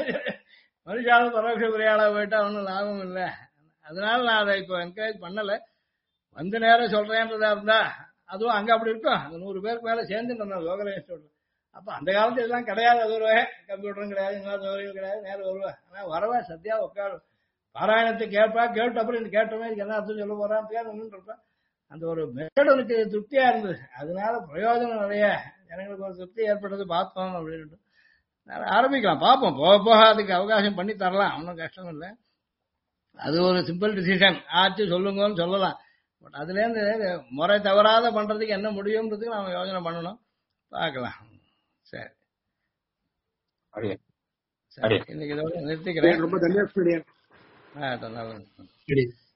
மனுஷால பரோட்ச பிரியாளா போயிட்டா ஒன்றும் லாபம் இல்லை. அதனால நான் அதை இப்போ என்கரேஜ் பண்ணல. வந்து நேரம் சொல்றேன்றதா இருந்தா அதுவும் அங்க அப்படி இருக்கும். அந்த 100 பேருக்கு மேல சேர்ந்து நான் லோகல் இன்ஸ்டியூட்ல. அப்ப அந்த காலத்துல எல்லாம் கிடையாது. அது ஒரு கம்ப்யூட்டரும் கிடையாது, இன்னொரு சௌகரியம் கிடையாது. நேரம் வருவேன். ஆனா வரவா சத்தியா உட்காரும். பாராயணத்தை கேட்பா. கேட்டு அப்புறம் இந்த கேட்டோமே இதுக்கு என்ன அர்த்தம் சொல்ல போறான்னு இருப்பேன். அந்த ஒரு மெத்தட் எனக்கு திருப்தியா இருந்தது. அதனால பிரயோஜனம் நிறைய ஜனங்களுக்கு ஒரு திருப்தி ஏற்பட்டது பார்த்தோம் அப்படின்ட்டு ஆரம்பிக்கலாம். பார்ப்போம். போக போக அதுக்கு அவகாசம் பண்ணி தரலாம். ஒன்றும் கஷ்டம் இல்லை. அது ஒரு சிம்பிள் டிசிஷன் ஆச்சு சொல்லுங்கன்னு சொல்லலாம். பட் அதுல இருந்து முறை தவறாத பண்றதுக்கு என்ன முடியும்ன்றதுக்கு நாம யோசனை பண்ணணும். பார்க்கலாம். சரி சரி, இன்னைக்கு இதோட நிறுத்திக்கிறேன். ரொம்ப தன்யவாதம். நல்லது.